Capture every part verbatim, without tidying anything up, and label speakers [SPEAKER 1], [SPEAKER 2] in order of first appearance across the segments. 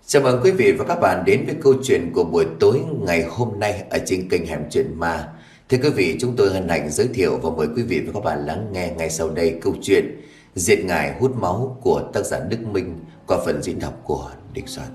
[SPEAKER 1] Chào mừng quý vị và các bạn đến với câu chuyện của buổi tối ngày hôm nay ở trên kênh Hẻm Chuyện Ma. Thưa quý vị, chúng tôi hân hạnh giới thiệu và mời quý vị và các bạn lắng nghe ngay sau đây câu chuyện Diệt Ngải Hút Máu của tác giả Đức Minh qua phần diễn đọc của Địch Soạn.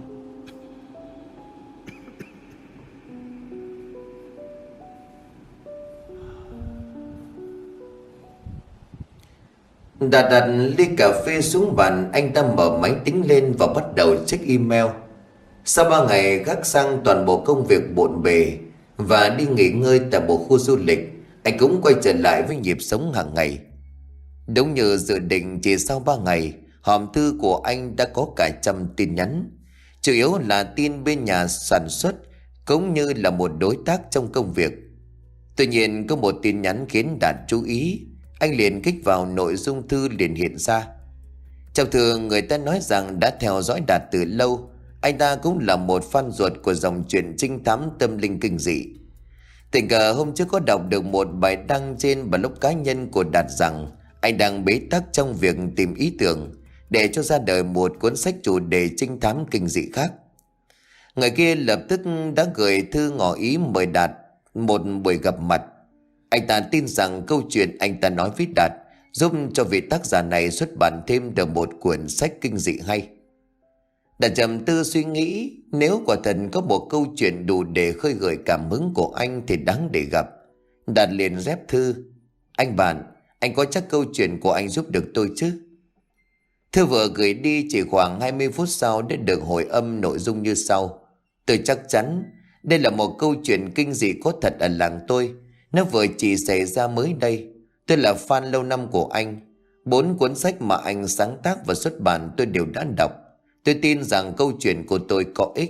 [SPEAKER 1] Đặt đặt ly cà phê xuống bàn, anh ta mở máy tính lên và bắt đầu check email. Sau ba ngày gác sang toàn bộ công việc bộn bề và đi nghỉ ngơi tại một khu du lịch, anh cũng quay trở lại với nhịp sống hàng ngày. Đúng như dự định, chỉ sau ba ngày, hòm thư của anh đã có cả trăm tin nhắn. Chủ yếu là tin bên nhà sản xuất cũng như là một đối tác trong công việc. Tuy nhiên có một tin nhắn khiến Đạt chú ý. Anh liền kích vào nội dung thư liền hiện ra. Trong thư người ta nói rằng đã theo dõi Đạt từ lâu. Anh ta cũng là một fan ruột của dòng truyện trinh thám tâm linh kinh dị. Tình cờ hôm trước có đọc được một bài đăng trên blog cá nhân của Đạt rằng anh đang bế tắc trong việc tìm ý tưởng để cho ra đời một cuốn sách chủ đề trinh thám kinh dị khác. Người kia lập tức đã gửi thư ngỏ ý mời Đạt một buổi gặp mặt. Anh ta tin rằng câu chuyện anh ta nói với Đạt giúp cho vị tác giả này xuất bản thêm được một cuốn sách kinh dị hay. Đạt trầm tư suy nghĩ, nếu quả thật có một câu chuyện đủ để khơi gợi cảm hứng của anh thì đáng để gặp. Đạt liền rep thư: Anh bạn, anh có chắc câu chuyện của anh giúp được tôi chứ? Thư vừa gửi đi chỉ khoảng hai mươi phút sau đã được hồi âm nội dung như sau: Tôi chắc chắn đây là một câu chuyện kinh dị có thật ở làng tôi. Nó vừa chỉ xảy ra mới đây. Tôi là fan lâu năm của anh. Bốn cuốn sách mà anh sáng tác và xuất bản tôi đều đã đọc. Tôi tin rằng câu chuyện của tôi có ích.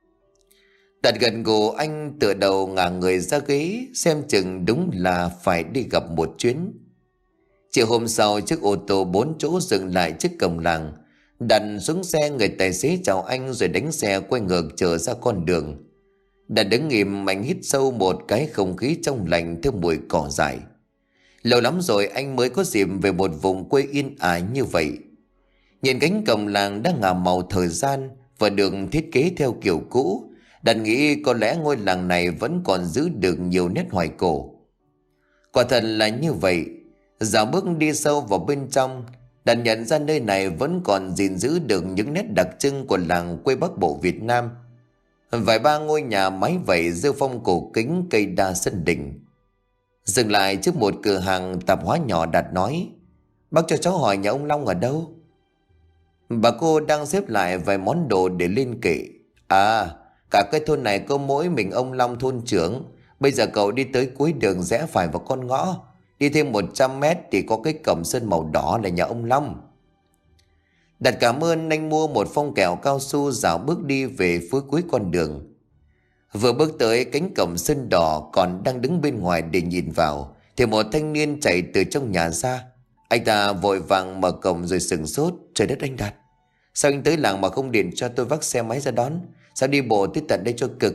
[SPEAKER 1] Đạt gần gù, anh tựa đầu ngả người ra ghế, xem chừng đúng là phải đi gặp một chuyến. Chiều hôm sau, chiếc ô tô bốn chỗ dừng lại trước cổng làng. Đặt xuống xe, người tài xế chào anh rồi đánh xe quay ngược trở ra con đường. Đạt đứng im, anh hít sâu một cái không khí trong lành theo mùi cỏ dại. Lâu lắm rồi anh mới có dịp về một vùng quê yên ả như vậy. Nhìn cánh cổng làng đã ngả màu thời gian và được thiết kế theo kiểu cũ, Đạt nghĩ có lẽ ngôi làng này vẫn còn giữ được nhiều nét hoài cổ. Quả thật là như vậy. Dạo bước đi sâu vào bên trong, Đạt nhận ra nơi này vẫn còn gìn giữ được những nét đặc trưng của làng quê Bắc Bộ Việt Nam. Vài ba ngôi nhà mái vẩy rêu phong cổ kính, cây đa sân đỉnh. Dừng lại trước một cửa hàng tạp hóa nhỏ, Đạt nói: Bác cho cháu hỏi nhà ông Long ở đâu? Bà cô đang xếp lại vài món đồ để lên kệ. À, cả cái thôn này có mỗi mình ông Long thôn trưởng. Bây giờ cậu đi tới cuối đường rẽ phải vào con ngõ. Đi thêm một trăm mét thì có cái cổng sơn màu đỏ là nhà ông Long. Đạt cảm ơn, anh mua một phong kẹo cao su dạo bước đi về phía cuối con đường. Vừa bước tới cánh cổng sơn đỏ còn đang đứng bên ngoài để nhìn vào thì một thanh niên chạy từ trong nhà ra. Anh ta vội vàng mở cổng rồi sửng sốt: Trời đất, anh Đạt, sao anh tới làng mà không điện cho tôi vác xe máy ra đón? Sao đi bộ tới tận đây cho cực?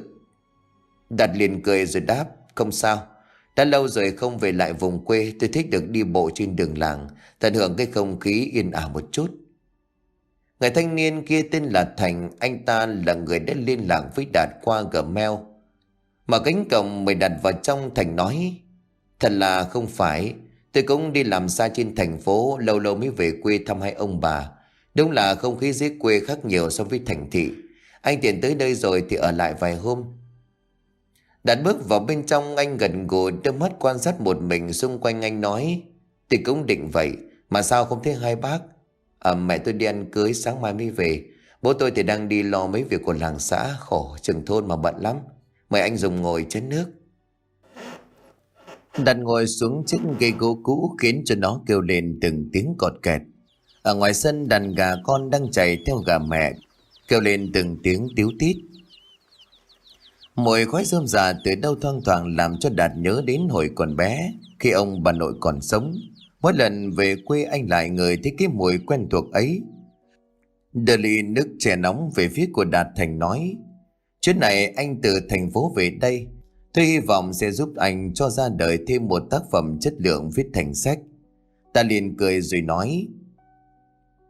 [SPEAKER 1] Đạt liền cười rồi đáp: Không sao, đã lâu rồi không về lại vùng quê. Tôi thích được đi bộ trên đường làng, tận hưởng cái không khí yên ả một chút. Người thanh niên kia tên là Thành. Anh ta là người đã liên lạc với Đạt qua Gmail. Mở cánh cổng mời Đạt vào trong, Thành nói: Thật là không phải, tôi cũng đi làm xa trên thành phố, lâu lâu mới về quê thăm hai ông bà. Đúng là không khí dưới quê khác nhiều so với thành thị. Anh tiện tới đây rồi thì ở lại vài hôm. Đạt bước vào bên trong, anh gần gù đôi mắt quan sát một mình xung quanh. Anh nói: Tôi cũng định vậy, mà sao không thấy hai bác? À, mẹ tôi đi ăn cưới sáng mai mới về. Bố tôi thì đang đi lo mấy việc của làng xã, khổ trường thôn mà bận lắm. Mời anh dùng ngồi chén nước. Đặt ngồi xuống chiếc ghế gỗ cũ khiến cho nó kêu lên từng tiếng cọt kẹt. Ở ngoài sân, đàn gà con đang chạy theo gà mẹ, kêu lên từng tiếng tíu tít. Mùi khói rơm rạ từ đâu thoang thoảng làm cho Đạt nhớ đến hồi còn bé, khi ông bà nội còn sống. Mỗi lần về quê anh lại ngửi thấy cái mùi quen thuộc ấy. Đưa ly nước chè nóng về phía của Đạt, Thành nói: Chuyến này anh từ thành phố về đây, tôi hy vọng sẽ giúp anh cho ra đời thêm một tác phẩm chất lượng viết thành sách. Ta liền cười rồi nói: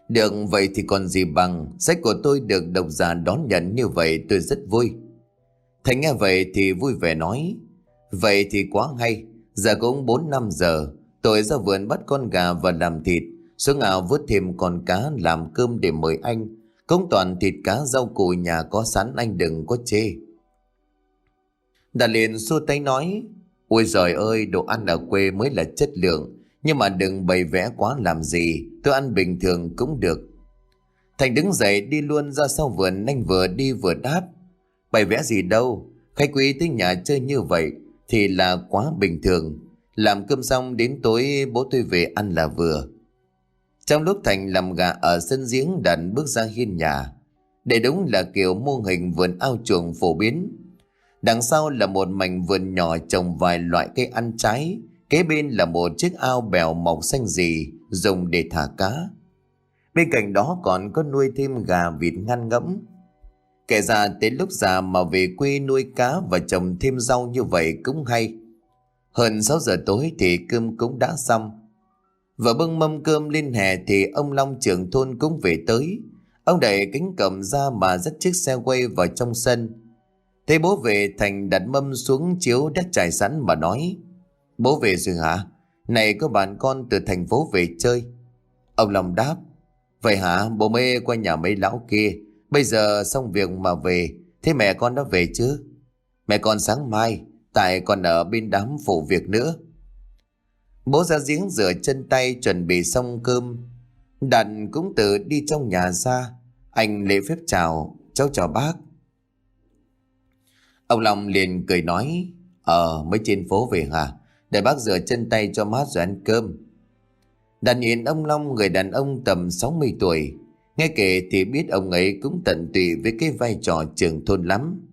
[SPEAKER 1] Được vậy thì còn gì bằng, sách của tôi được độc giả đón nhận như vậy tôi rất vui. Thành nghe vậy thì vui vẻ nói, vậy thì quá hay, giờ cũng bốn năm giờ, tôi ra vườn bắt con gà và làm thịt, xuống ao vớt thêm con cá làm cơm để mời anh. Cũng toàn thịt cá rau củ nhà có sẵn, anh đừng có chê. Đạt liền xua tay nói, ôi giời ơi, đồ ăn ở quê mới là chất lượng, nhưng mà đừng bày vẽ quá làm gì, tôi ăn bình thường cũng được. Thành đứng dậy đi luôn ra sau vườn, anh vừa đi vừa đáp, bày vẽ gì đâu, khách quý tới nhà chơi như vậy thì là quá bình thường. Làm cơm xong đến tối bố tôi về ăn là vừa. Trong lúc Thành làm gà ở sân giếng, Đạt bước ra hiên nhà. Đây đúng là kiểu mô hình vườn ao chuồng phổ biến. Đằng sau là một mảnh vườn nhỏ trồng vài loại cây ăn trái, kế bên là một chiếc ao bèo mọc xanh rì dùng để thả cá. Bên cạnh đó còn có nuôi thêm gà vịt ngăn ngẫm. Kể ra tới lúc già mà về quê nuôi cá và trồng thêm rau như vậy cũng hay. Hơn sáu giờ tối thì cơm cũng đã xong. Vừa bưng mâm cơm lên hè thì ông Long trưởng thôn cũng về tới. Ông đẩy cánh cổng ra mà dắt chiếc xe quay vào trong sân. Thấy bố về, Thành đặt mâm xuống chiếu đã trải sẵn mà nói, bố về rồi hả? Này có bạn con từ thành phố về chơi. Ông Long đáp, vậy hả, bố mới qua nhà mấy lão kia, bây giờ xong việc mà về. Thế mẹ con đã về chứ? Mẹ con sáng mai, tại còn ở bên đám phụ việc nữa. Bố ra giếng rửa chân tay chuẩn bị xong cơm. Đạt cũng tự đi trong nhà ra. Anh lễ phép chào, cháu chào bác. Ông Long liền cười nói, Ờ mới trên phố về hả? Để bác rửa chân tay cho mát rồi ăn cơm. Đạt nhìn ông Long, người đàn ông tầm sáu mươi tuổi. Nghe kể thì biết ông ấy cũng tận tụy với cái vai trò trưởng thôn lắm.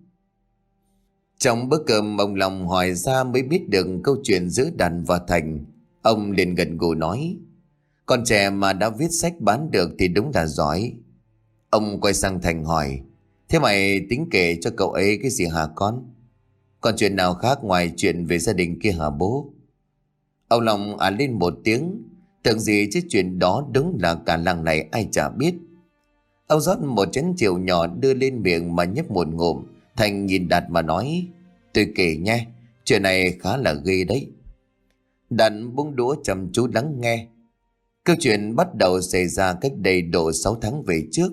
[SPEAKER 1] Trong bữa cơm, ông Long hỏi ra mới biết được câu chuyện giữa Đạt và Thành. Ông liền gật gù nói, con trẻ mà đã viết sách bán được thì đúng là giỏi. Ông quay sang Thành hỏi, thế mày tính kể cho cậu ấy cái gì hả con? Còn chuyện nào khác ngoài chuyện về gia đình kia hả bố? Ông Long à lên một tiếng, tưởng gì chứ chuyện đó đúng là cả làng này ai chả biết. Ông rót một chén rượu nhỏ đưa lên miệng mà nhấp một ngụm. Thành nhìn Đạt mà nói, tôi kể nhé, chuyện này khá là ghê đấy. Đạt buông đũa chăm chú lắng nghe. Câu chuyện bắt đầu xảy ra cách đây độ sáu tháng về trước.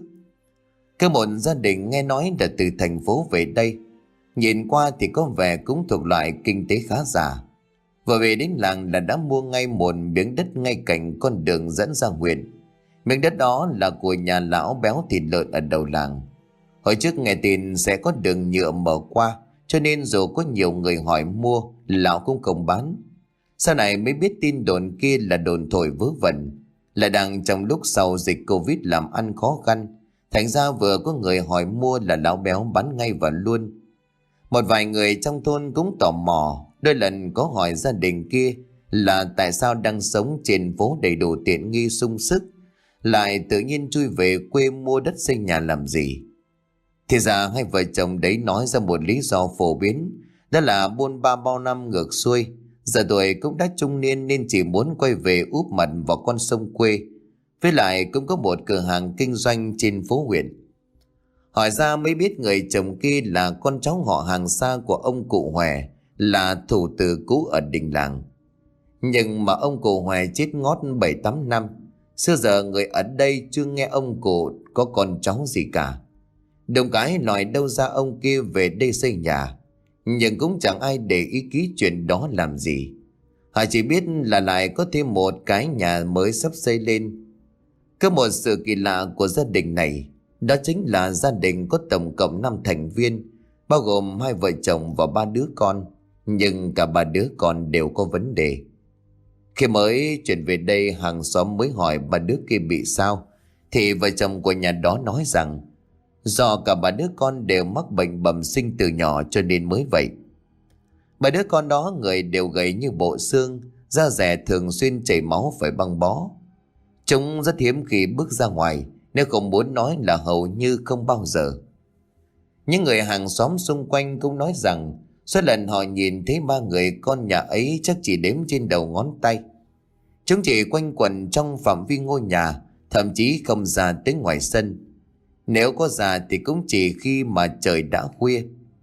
[SPEAKER 1] Có một gia đình nghe nói là từ thành phố về đây. Nhìn qua thì có vẻ cũng thuộc loại kinh tế khá giả. Vừa về đến làng là đã mua ngay một miếng đất ngay cạnh con đường dẫn ra huyện. Miếng đất đó là của nhà lão béo thịt lợn ở đầu làng. Hồi trước nghe tin sẽ có đường nhựa mở qua, cho nên dù có nhiều người hỏi mua, lão cũng không bán. Sau này mới biết tin đồn kia là đồn thổi vớ vẩn, là đang trong lúc sau dịch Covid làm ăn khó khăn. Thành ra vừa có người hỏi mua là lão béo bán ngay và luôn. Một vài người trong thôn cũng tò mò, đôi lần có hỏi gia đình kia là tại sao đang sống trên phố đầy đủ tiện nghi sung sức, lại tự nhiên chui về quê mua đất xây nhà làm gì. Thì ra hai vợ chồng đấy nói ra một lý do phổ biến, đó là buôn ba bao năm ngược xuôi, giờ tuổi cũng đã trung niên nên chỉ muốn quay về úp mặt vào con sông quê. Với lại cũng có một cửa hàng kinh doanh trên phố huyện. Hỏi ra mới biết người chồng kia là con cháu họ hàng xa của ông cụ Hòe, là thủ tử cũ ở đình làng. Nhưng mà ông cụ Hòe chết ngót bảy tám năm. Xưa giờ người ở đây chưa nghe ông cụ có con cháu gì cả. Đồng cái nói đâu ra ông kia về đây xây nhà, nhưng cũng chẳng ai để ý ký chuyện đó làm gì. Họ chỉ biết là lại có thêm một cái nhà mới sắp xây lên. Có một sự kỳ lạ của gia đình này, đó chính là gia đình có tổng cộng năm thành viên, bao gồm hai vợ chồng và ba đứa con. Nhưng cả ba đứa con đều có vấn đề. Khi mới chuyển về đây, hàng xóm mới hỏi ba đứa kia bị sao, thì vợ chồng của nhà đó nói rằng do cả ba đứa con đều mắc bệnh bẩm sinh từ nhỏ cho nên mới vậy. Ba đứa con đó người đều gầy như bộ xương, da dẻ thường xuyên chảy máu phải băng bó. Chúng rất hiếm khi bước ra ngoài, nếu không muốn nói là hầu như không bao giờ. Những người hàng xóm xung quanh cũng nói rằng số lần họ nhìn thấy ba người con nhà ấy chắc chỉ đếm trên đầu ngón tay. Chúng chỉ quanh quẩn trong phạm vi ngôi nhà, thậm chí không ra tới ngoài sân. Nếu có ra thì cũng chỉ khi mà trời đã khuya.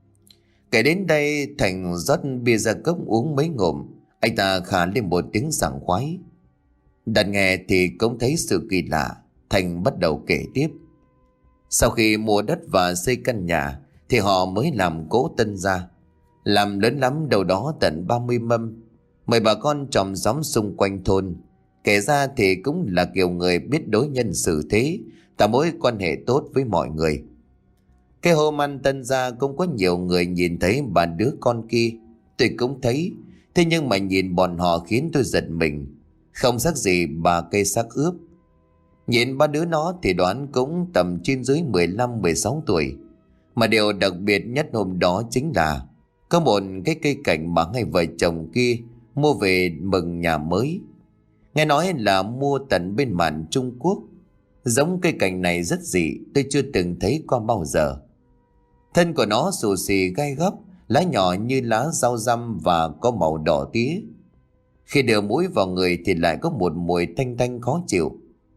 [SPEAKER 1] Kể đến đây, Thành rót bia ra cốc uống mấy ngụm. Anh ta khà lên một tiếng sảng khoái. Đặt nghe thì cũng thấy sự kỳ lạ. Thành bắt đầu kể tiếp. Sau khi mua đất và xây căn nhà thì họ mới làm cỗ tân gia. Làm lớn lắm, đâu đó tận ba mươi mâm. Mời bà con chòm xóm xung quanh thôn. Kể ra thì cũng là kiểu người biết đối nhân xử thế, tạo mối quan hệ tốt với mọi người. Cái hôm ăn tân gia cũng có nhiều người nhìn thấy bà đứa con kia. Tôi cũng thấy. Thế nhưng mà nhìn bọn họ khiến tôi giật mình. Không khác gì bà cây xác ướp. Nhìn ba đứa nó thì đoán cũng tầm trên dưới mười lăm mười sáu tuổi. Mà điều đặc biệt nhất hôm đó chính là có một cái cây cảnh mà hai vợ chồng kia mua về mừng nhà mới. Nghe nói là mua tận bên mạn Trung Quốc. Giống cây cảnh này rất dị, tôi chưa từng thấy qua bao giờ. Thân của nó xù xì gai góc, lá nhỏ như lá rau răm và có màu đỏ tía. Khi đưa mũi vào người thì lại có một mùi tanh tanh khó chịu.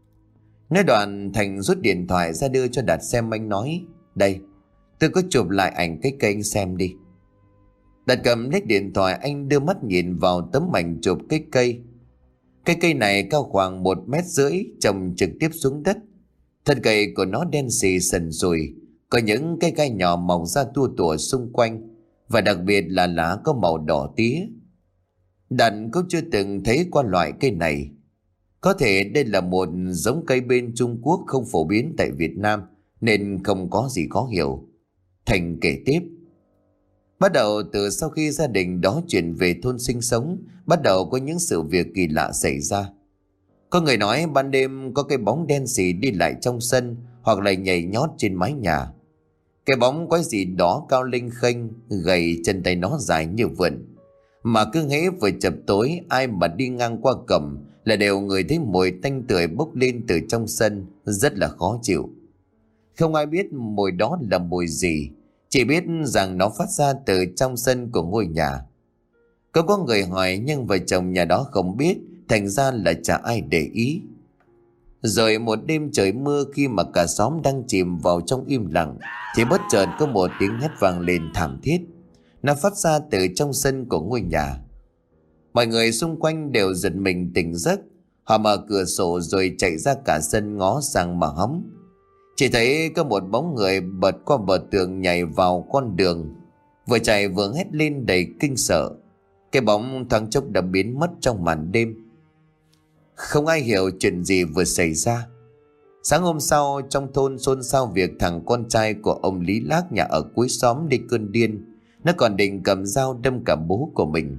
[SPEAKER 1] Nói đoạn, Thành rút điện thoại ra đưa cho Đạt xem. Anh nói, đây, tôi có chụp lại ảnh cái cây anh xem đi. Đạt cầm lấy điện thoại, anh đưa mắt nhìn vào tấm ảnh chụp cái cây. Cái cây này cao khoảng một mét rưỡi, trồng trực tiếp xuống đất. Thân cây của nó đen xì sần sùi, có những cái gai nhỏ mọc ra tua tủa xung quanh, và đặc biệt là lá có màu đỏ tía. Đạt cũng chưa từng thấy qua loại cây này. Có thể đây là một giống cây bên Trung Quốc không phổ biến tại Việt Nam, nên không có gì khó hiểu. Thành kể tiếp. Bắt đầu từ sau khi gia đình đó chuyển về thôn sinh sống, bắt đầu có những sự việc kỳ lạ xảy ra. Có người nói ban đêm có cái bóng đen xì đi lại trong sân, hoặc là nhảy nhót trên mái nhà. Cái bóng quái gì đó cao lênh khênh, gầy, chân tay nó dài như vượn. Mà cứ hễ vừa chập tối, ai mà đi ngang qua cổng là đều người thấy mùi tanh tưởi bốc lên từ trong sân, rất là khó chịu. Không ai biết mùi đó là mùi gì, chỉ biết rằng nó phát ra từ trong sân của ngôi nhà. Có có người hỏi nhưng vợ chồng nhà đó không biết, thành ra là chả ai để ý. Rồi một đêm trời mưa, khi mà cả xóm đang chìm vào trong im lặng, thì bất chợt có một tiếng hét vang lên thảm thiết. Nó phát ra từ trong sân của ngôi nhà. Mọi người xung quanh đều giật mình tỉnh giấc. Họ mở cửa sổ rồi chạy ra cả sân ngó sang mà hóng. Chỉ thấy có một bóng người bật qua bờ tường nhảy vào con đường, vừa chạy vừa hét lên đầy kinh sợ. Cái bóng thoáng chốc đã biến mất trong màn đêm. Không ai hiểu chuyện gì vừa xảy ra. Sáng hôm sau, trong thôn xôn xao việc thằng con trai của ông Lý Lác nhà ở cuối xóm đi cơn điên. Nó còn định cầm dao đâm cả bố của mình.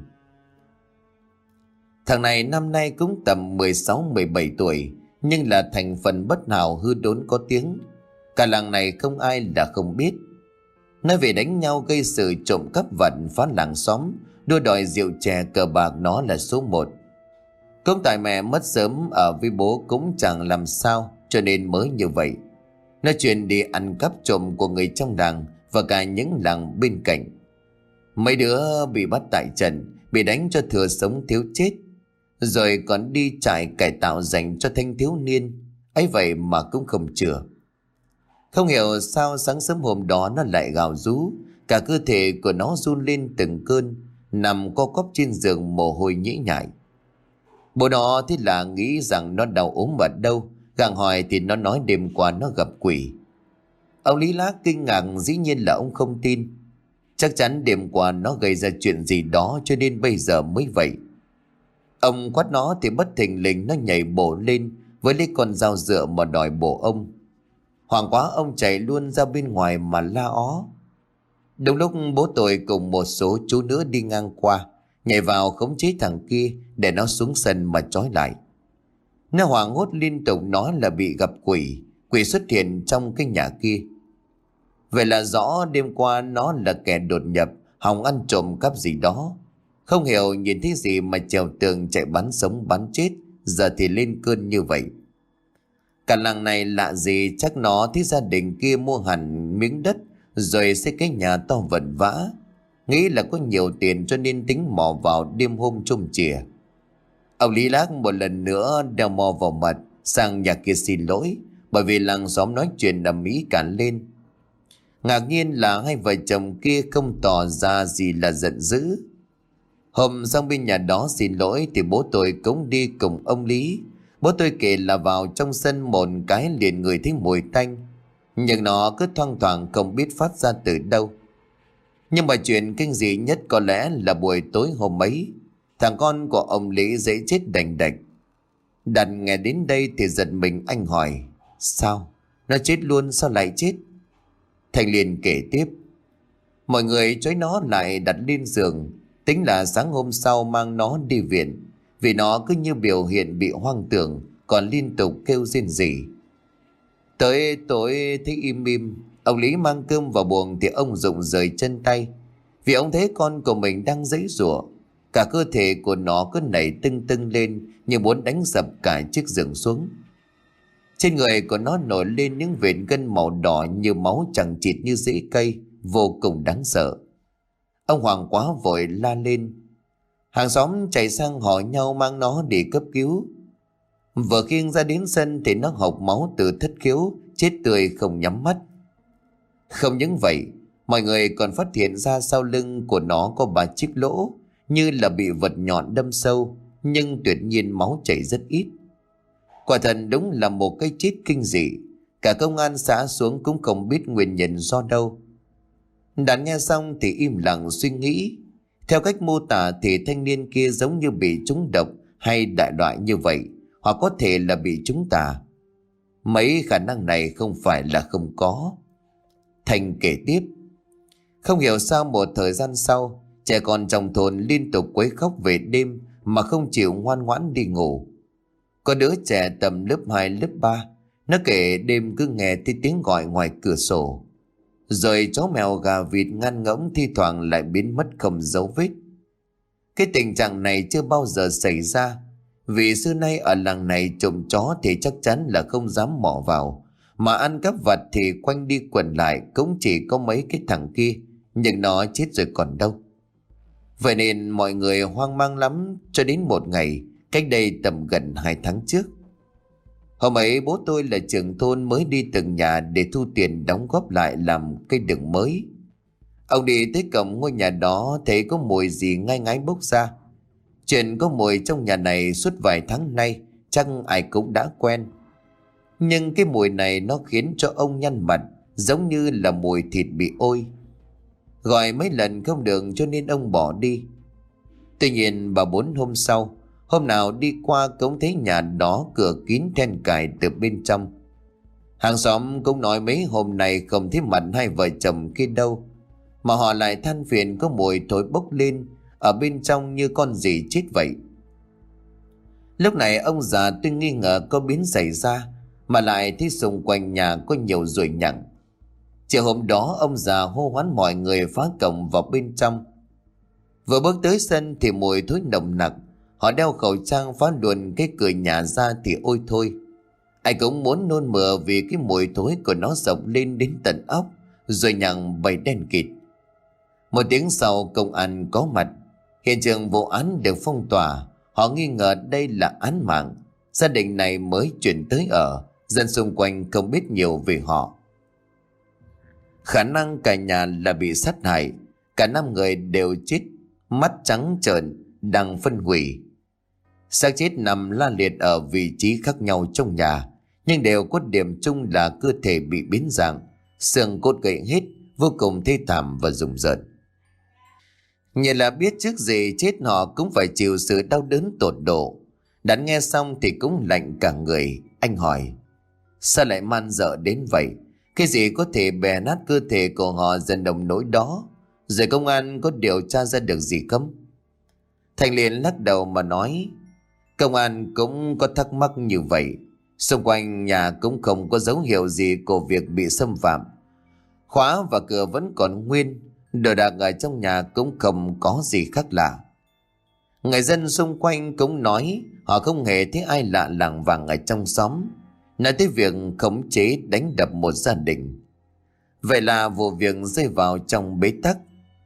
[SPEAKER 1] Thằng này năm nay cũng tầm mười sáu mười bảy tuổi, nhưng là thành phần bất hảo hư đốn có tiếng. Cả làng này không ai là không biết. Nói về đánh nhau gây sự trộm cắp vặt phá làng xóm, đua đòi rượu chè cờ bạc, nó là số một. Cũng tại mẹ mất sớm ở với bố cũng chẳng làm sao, cho nên mới như vậy. Nó chuyển đi ăn cắp trộm của người trong làng và cả những làng bên cạnh. Mấy đứa bị bắt tại trận, bị đánh cho thừa sống thiếu chết, rồi còn đi trại cải tạo dành cho thanh thiếu niên. Ấy vậy mà cũng không chừa. Không hiểu sao sáng sớm hôm đó nó lại gào rú, cả cơ thể của nó run lên từng cơn, nằm co quắp trên giường mồ hôi nhễ nhại. Bố nó thì là nghĩ rằng nó đau ốm ở đâu, gặng hỏi thì nó nói đêm qua nó gặp quỷ. Ông Lý Lác kinh ngạc, dĩ nhiên là ông không tin. Chắc chắn đêm qua nó gây ra chuyện gì đó cho nên bây giờ mới vậy. Ông quát nó thì bất thình lình nó nhảy bổ lên với lấy con dao dựa mà đòi bổ ông. Hoảng quá, ông chạy luôn ra bên ngoài mà la ó. Đúng lúc bố tôi cùng một số chú nữa đi ngang qua, nhảy vào khống chế thằng kia để nó xuống sân mà trói lại. Nó hoảng hốt liên tục nói là bị gặp quỷ, quỷ xuất hiện trong cái nhà kia. Vậy là rõ đêm qua nó là kẻ đột nhập, hòng ăn trộm cắp gì đó. Không hiểu nhìn thấy gì mà trèo tường chạy bắn sống bắn chết, giờ thì lên cơn như vậy. Cả làng này lạ gì, chắc nó thấy gia đình kia mua hẳn miếng đất rồi xây cái nhà to vật vã, nghĩ là có nhiều tiền cho nên tính mò vào đêm hôm trông chìa. Ông Lý Lác một lần nữa đeo mò vào mặt, sang nhà kia xin lỗi, bởi vì làng xóm nói chuyện ầm ĩ cả lên. Ngạc nhiên là hai vợ chồng kia không tỏ ra gì là giận dữ. Hôm sang bên nhà đó xin lỗi thì bố tôi cũng đi cùng ông Lý. Bố tôi kể là vào trong sân một cái liền ngửi thấy mùi tanh, nhưng nó cứ thoang thoảng không biết phát ra từ đâu. Nhưng mà chuyện kinh dị nhất có lẽ là buổi tối hôm ấy, thằng con của ông Lý dễ chết đành đạch. Đạt nghe đến đây thì giật mình, anh hỏi: Sao? Nó chết luôn, sao lại chết? Thành liền kể tiếp: Mọi người trói nó lại đặt lên giường, tính là sáng hôm sau mang nó đi viện, vì nó cứ như biểu hiện bị hoang tưởng, còn liên tục kêu rên rỉ. Tới tối thấy im im, ông Lý mang cơm vào buồng thì ông rụng rời chân tay, vì ông thấy con của mình đang giãy giụa. Cả cơ thể của nó cứ nảy tưng tưng lên như muốn đánh sập cả chiếc giường xuống. Trên người của nó nổi lên những vệt gân màu đỏ như máu chằng chịt như rễ cây, vô cùng đáng sợ. Ông hoảng quá vội la lên. Hàng xóm chạy sang hỏi nhau mang nó đi cấp cứu. Vừa khiêng ra đến sân thì nó hộc máu từ thất khiếu, chết tươi không nhắm mắt. Không những vậy, mọi người còn phát hiện ra sau lưng của nó có ba chiếc lỗ, như là bị vật nhọn đâm sâu, nhưng tuyệt nhiên máu chảy rất ít. Quả thật đúng là một cái chết kinh dị. Cả công an xã xuống cũng không biết nguyên nhân do đâu. Đạt nghe xong thì im lặng suy nghĩ. Theo cách mô tả thì thanh niên kia giống như bị trúng độc hay đại loại như vậy, hoặc có thể là bị trúng tà. Mấy khả năng này không phải là không có. Thành kể tiếp: Không hiểu sao một thời gian sau, trẻ con trong thôn liên tục quấy khóc về đêm mà không chịu ngoan ngoãn đi ngủ. Có đứa trẻ tầm lớp hai, lớp ba, nó kể đêm cứ nghe thấy tiếng gọi ngoài cửa sổ. Rồi chó mèo gà vịt ngăn ngỗng thi thoảng lại biến mất không dấu vết. Cái tình trạng này chưa bao giờ xảy ra, vì xưa nay ở làng này trộm chó thì chắc chắn là không dám mò vào, mà ăn cắp vặt thì quanh đi quẩn lại cũng chỉ có mấy cái thằng kia, nhưng nó chết rồi còn đâu. Vậy nên mọi người hoang mang lắm, cho đến một ngày cách đây tầm gần hai tháng trước. Hôm ấy bố tôi là trưởng thôn mới đi từng nhà để thu tiền đóng góp lại làm cây đường mới. Ông đi tới cổng ngôi nhà đó thấy có mùi gì ngai ngái bốc ra. Chuyện có mùi trong nhà này suốt vài tháng nay chắc ai cũng đã quen. Nhưng cái mùi này nó khiến cho ông nhăn mặt, giống như là mùi thịt bị ôi. Gọi mấy lần không được cho nên ông bỏ đi. Tuy nhiên bà bốn hôm sau, hôm nào đi qua cũng thấy nhà đó cửa kín then cài từ bên trong. Hàng xóm cũng nói mấy hôm nay không thấy mặt hai vợ chồng kia đâu, mà họ lại than phiền có mùi thối bốc lên ở bên trong như con gì chết vậy. Lúc này ông già tuy nghi ngờ có biến xảy ra, mà lại thấy xung quanh nhà có nhiều ruồi nhặng. Chiều hôm đó ông già hô hoán mọi người phá cổng vào bên trong. Vừa bước tới sân thì mùi thối nồng nặc. Họ đeo khẩu trang phá luồn cái cửa nhà ra thì ôi thôi. Ai cũng muốn nôn mửa vì cái mùi thối của nó rộng lên đến tận óc, rồi nhặng bầy đen kịt. Một tiếng sau công an có mặt. Hiện trường vụ án được phong tỏa. Họ nghi ngờ đây là án mạng. Gia đình này mới chuyển tới ở. Dân xung quanh không biết nhiều về họ. Khả năng cả nhà là bị sát hại. Cả năm người đều chết, mắt trắng trợn, đang phân hủy. Xác chết nằm la liệt ở vị trí khác nhau trong nhà, nhưng đều có điểm chung là cơ thể bị biến dạng, xương cốt gãy hết, vô cùng thê thảm và rùng rợn. Nhìn là biết trước gì chết họ cũng phải chịu sự đau đớn tột độ. Đã nghe xong thì cũng lạnh cả người. Anh hỏi: Sao lại man dợ đến vậy? Cái gì có thể bè nát cơ thể của họ dần đồng nỗi đó? Rồi công an có điều tra ra được gì không? Thành liền lắc đầu mà nói: Công an cũng có thắc mắc như vậy. Xung quanh nhà cũng không có dấu hiệu gì của việc bị xâm phạm. Khóa và cửa vẫn còn nguyên. Đồ đạc ở trong nhà cũng không có gì khác lạ. Người dân xung quanh cũng nói họ không hề thấy ai lạ làng vàng ở trong xóm, nói tới việc khống chế đánh đập một gia đình. Vậy là vụ việc rơi vào trong bế tắc.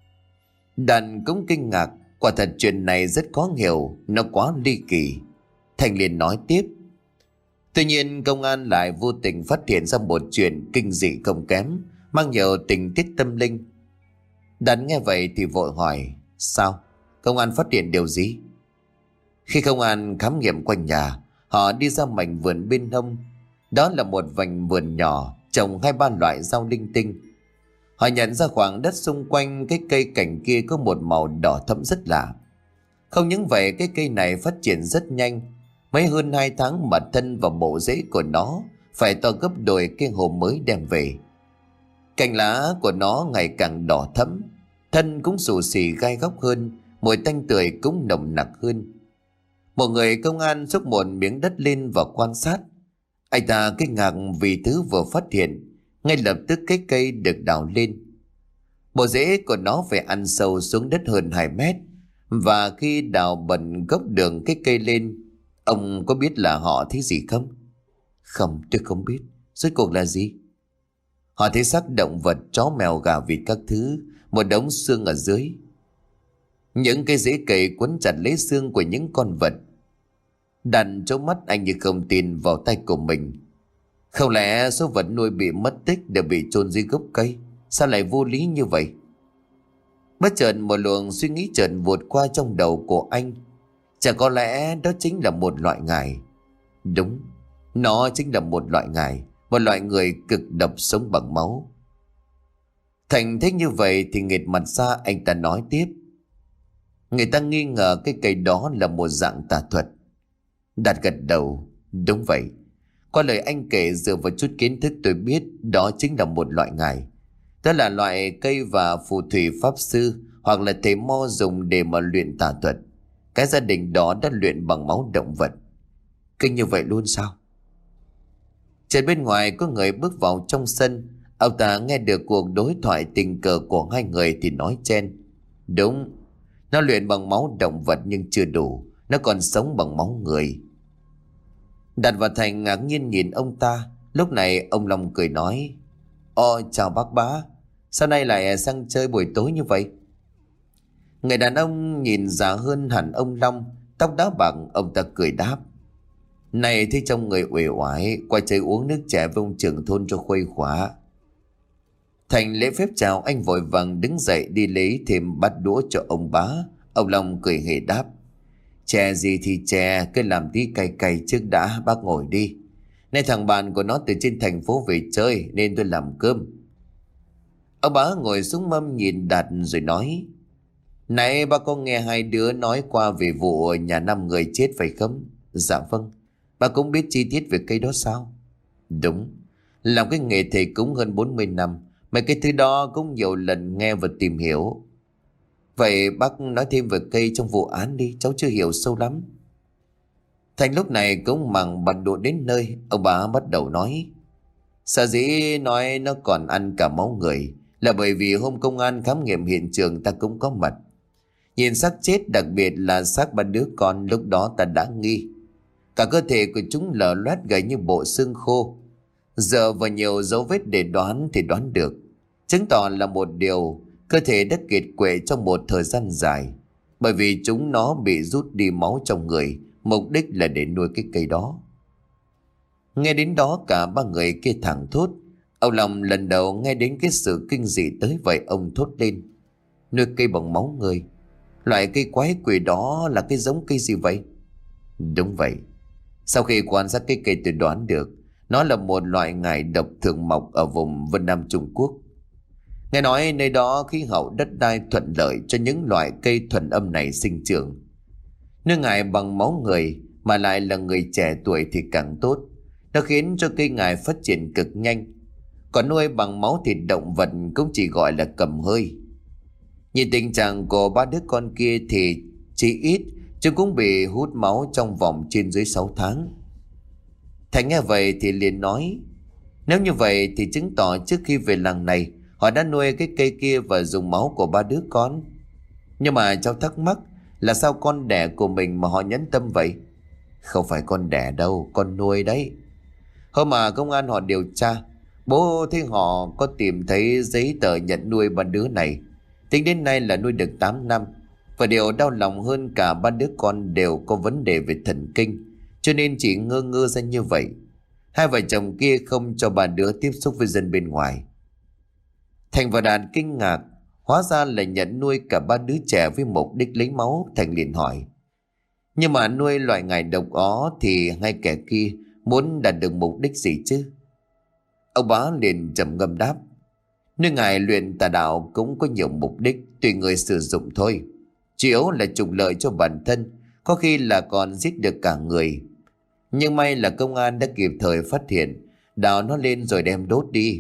[SPEAKER 1] Đàn cũng kinh ngạc. Quả thật chuyện này rất khó hiểu, nó quá ly kỳ. Thành liền nói tiếp: Tuy nhiên công an lại vô tình phát hiện ra một chuyện kinh dị không kém, mang nhiều tình tiết tâm linh. Đạt nghe vậy thì vội hỏi: Sao? Công an phát hiện điều gì? Khi công an khám nghiệm quanh nhà, họ đi ra mảnh vườn bên hông. Đó là một vành vườn nhỏ trồng hai ba loại rau linh tinh. Họ nhận ra khoảng đất xung quanh cái cây cảnh kia có một màu đỏ thẫm rất lạ. Không những vậy, cái cây này phát triển rất nhanh. Mấy hơn hai tháng mà thân và bộ rễ của nó phải to gấp đôi cây hồ mới đem về. Cành lá của nó ngày càng đỏ thẫm, thân cũng xù xì gai góc hơn, mùi tanh tưởi cũng nồng nặc hơn. Một người công an xúc một miếng đất lên và quan sát. Anh ta kinh ngạc vì thứ vừa phát hiện. Ngay lập tức cái cây được đào lên. Bộ rễ của nó phải ăn sâu xuống đất hơn hai mét. Và khi đào bật gốc đường cái cây lên, ông có biết là họ thấy gì không? Không, tôi không biết. Rốt cuộc là gì? Họ thấy xác động vật, chó mèo gà vịt các thứ, một đống xương ở dưới. Những cái rễ cây quấn chặt lấy xương của những con vật. Đặt chỗ mắt anh như không tin vào tay của mình. Không lẽ số vật nuôi bị mất tích đều bị chôn dưới gốc cây? Sao lại vô lý như vậy? Bất chợt một luồng suy nghĩ chợt vụt qua trong đầu của anh. Chẳng có lẽ đó chính là một loại ngải? Đúng, nó chính là một loại ngải, một loại người cực độc sống bằng máu. Thành thích như vậy thì nghệt mặt ra, anh ta nói tiếp: Người ta nghi ngờ cái cây đó là một dạng tà thuật. Đạt gật đầu: Đúng vậy. Qua lời anh kể, dựa vào chút kiến thức tôi biết, đó chính là một loại ngải. Đó là loại cây và phù thủy pháp sư hoặc là thầy mo dùng để mà luyện tà thuật. Cái gia đình đó đã luyện bằng máu động vật. Kinh như vậy luôn sao? Trên bên ngoài có người bước vào trong sân. Ông ta nghe được cuộc đối thoại tình cờ của hai người thì nói chen: Đúng, nó luyện bằng máu động vật nhưng chưa đủ, nó còn sống bằng máu người. Đạt và Thành ngạc nhiên nhìn ông ta. Lúc này ông Long cười nói: Ồ, chào bác Bá, sao nay lại sang chơi buổi tối như vậy? Người đàn ông nhìn già hơn hẳn ông Long, tóc đá bạc. Ông ta cười đáp: Này thấy trông người uể oải, qua chơi uống nước chè với ông trưởng thôn cho khuây khỏa. Thành lễ phép chào, anh vội vàng đứng dậy đi lấy thêm bát đũa cho ông Bá. Ông Long cười hề đáp: Chè gì thì chè, cứ làm tí cay cay trước đã, bác ngồi đi. Nay thằng bạn của nó từ trên thành phố về chơi nên tôi làm cơm. Ông Bá ngồi xuống mâm nhìn Đạt rồi nói: Nãy bác có nghe hai đứa nói qua về vụ nhà năm người chết phải không? Dạ vâng. Bà cũng biết chi tiết về cây đó sao? Đúng, làm cái nghề thầy cúng hơn bốn mươi năm, mấy cái thứ đó cũng nhiều lần nghe và tìm hiểu. Vậy bác nói thêm về cây trong vụ án đi, cháu chưa hiểu sâu lắm. Thành lúc này cũng mằng bận đũa đến nơi. Ông Bá bắt đầu nói: Sở dĩ nói nó còn ăn cả máu người là bởi vì hôm công an khám nghiệm hiện trường ta cũng có mặt. Nhìn xác chết, đặc biệt là xác ba đứa con, lúc đó ta đã nghi. Cả cơ thể của chúng lở loét gầy như bộ xương khô. Giờ và nhiều dấu vết để đoán thì đoán được, chứng tỏ là một điều, cơ thể đã kiệt quệ trong một thời gian dài, bởi vì chúng nó bị rút đi máu trong người, mục đích là để nuôi cái cây đó. Nghe đến đó cả ba người kia thẳng thốt. Ông Long lần đầu nghe đến cái sự kinh dị tới vậy, ông thốt lên: Nuôi cây bằng máu người? Loại cây quái quỷ đó là cái giống cây gì vậy? Đúng vậy. Sau khi quan sát cái cây tôi đoán được nó là một loại ngải độc thường mọc ở vùng Vân Nam Trung Quốc. Nghe nói nơi đó khí hậu đất đai thuận lợi cho những loại cây thuần âm này sinh trưởng. Nuôi ngải bằng máu người mà lại là người trẻ tuổi thì càng tốt. Nó khiến cho cây ngải phát triển cực nhanh. Còn nuôi bằng máu thịt động vật cũng chỉ gọi là cầm hơi. Nhìn tình trạng của ba đứa con kia thì chỉ ít chúng cũng bị hút máu trong vòng trên dưới sáu tháng. Thành nghe vậy thì liền nói: Nếu như vậy thì chứng tỏ trước khi về làng này họ đã nuôi cái cây kia và dùng máu của ba đứa con. Nhưng mà cháu thắc mắc là sao con đẻ của mình mà họ nhẫn tâm vậy? Không phải con đẻ đâu, con nuôi đấy. Hôm mà công an họ điều tra, bố thấy họ có tìm thấy giấy tờ nhận nuôi ba đứa này. Tính đến nay là nuôi được tám năm. Và điều đau lòng hơn cả ba đứa con đều có vấn đề về thần kinh, cho nên chỉ ngơ ngơ ra như vậy. Hai vợ chồng kia không cho ba đứa tiếp xúc với dân bên ngoài. Thành và Đạt kinh ngạc, hóa ra là nhận nuôi cả ba đứa trẻ với mục đích lấy máu. Thành liền hỏi, nhưng mà nuôi loại ngải độc ó thì ngay kẻ kia muốn đạt được mục đích gì chứ? Ông bá liền trầm ngâm đáp, nuôi ngải luyện tà đạo cũng có nhiều mục đích, tùy người sử dụng thôi. Chủ yếu là trục lợi cho bản thân, có khi là còn giết được cả người. Nhưng may là công an đã kịp thời phát hiện, đào nó lên rồi đem đốt đi.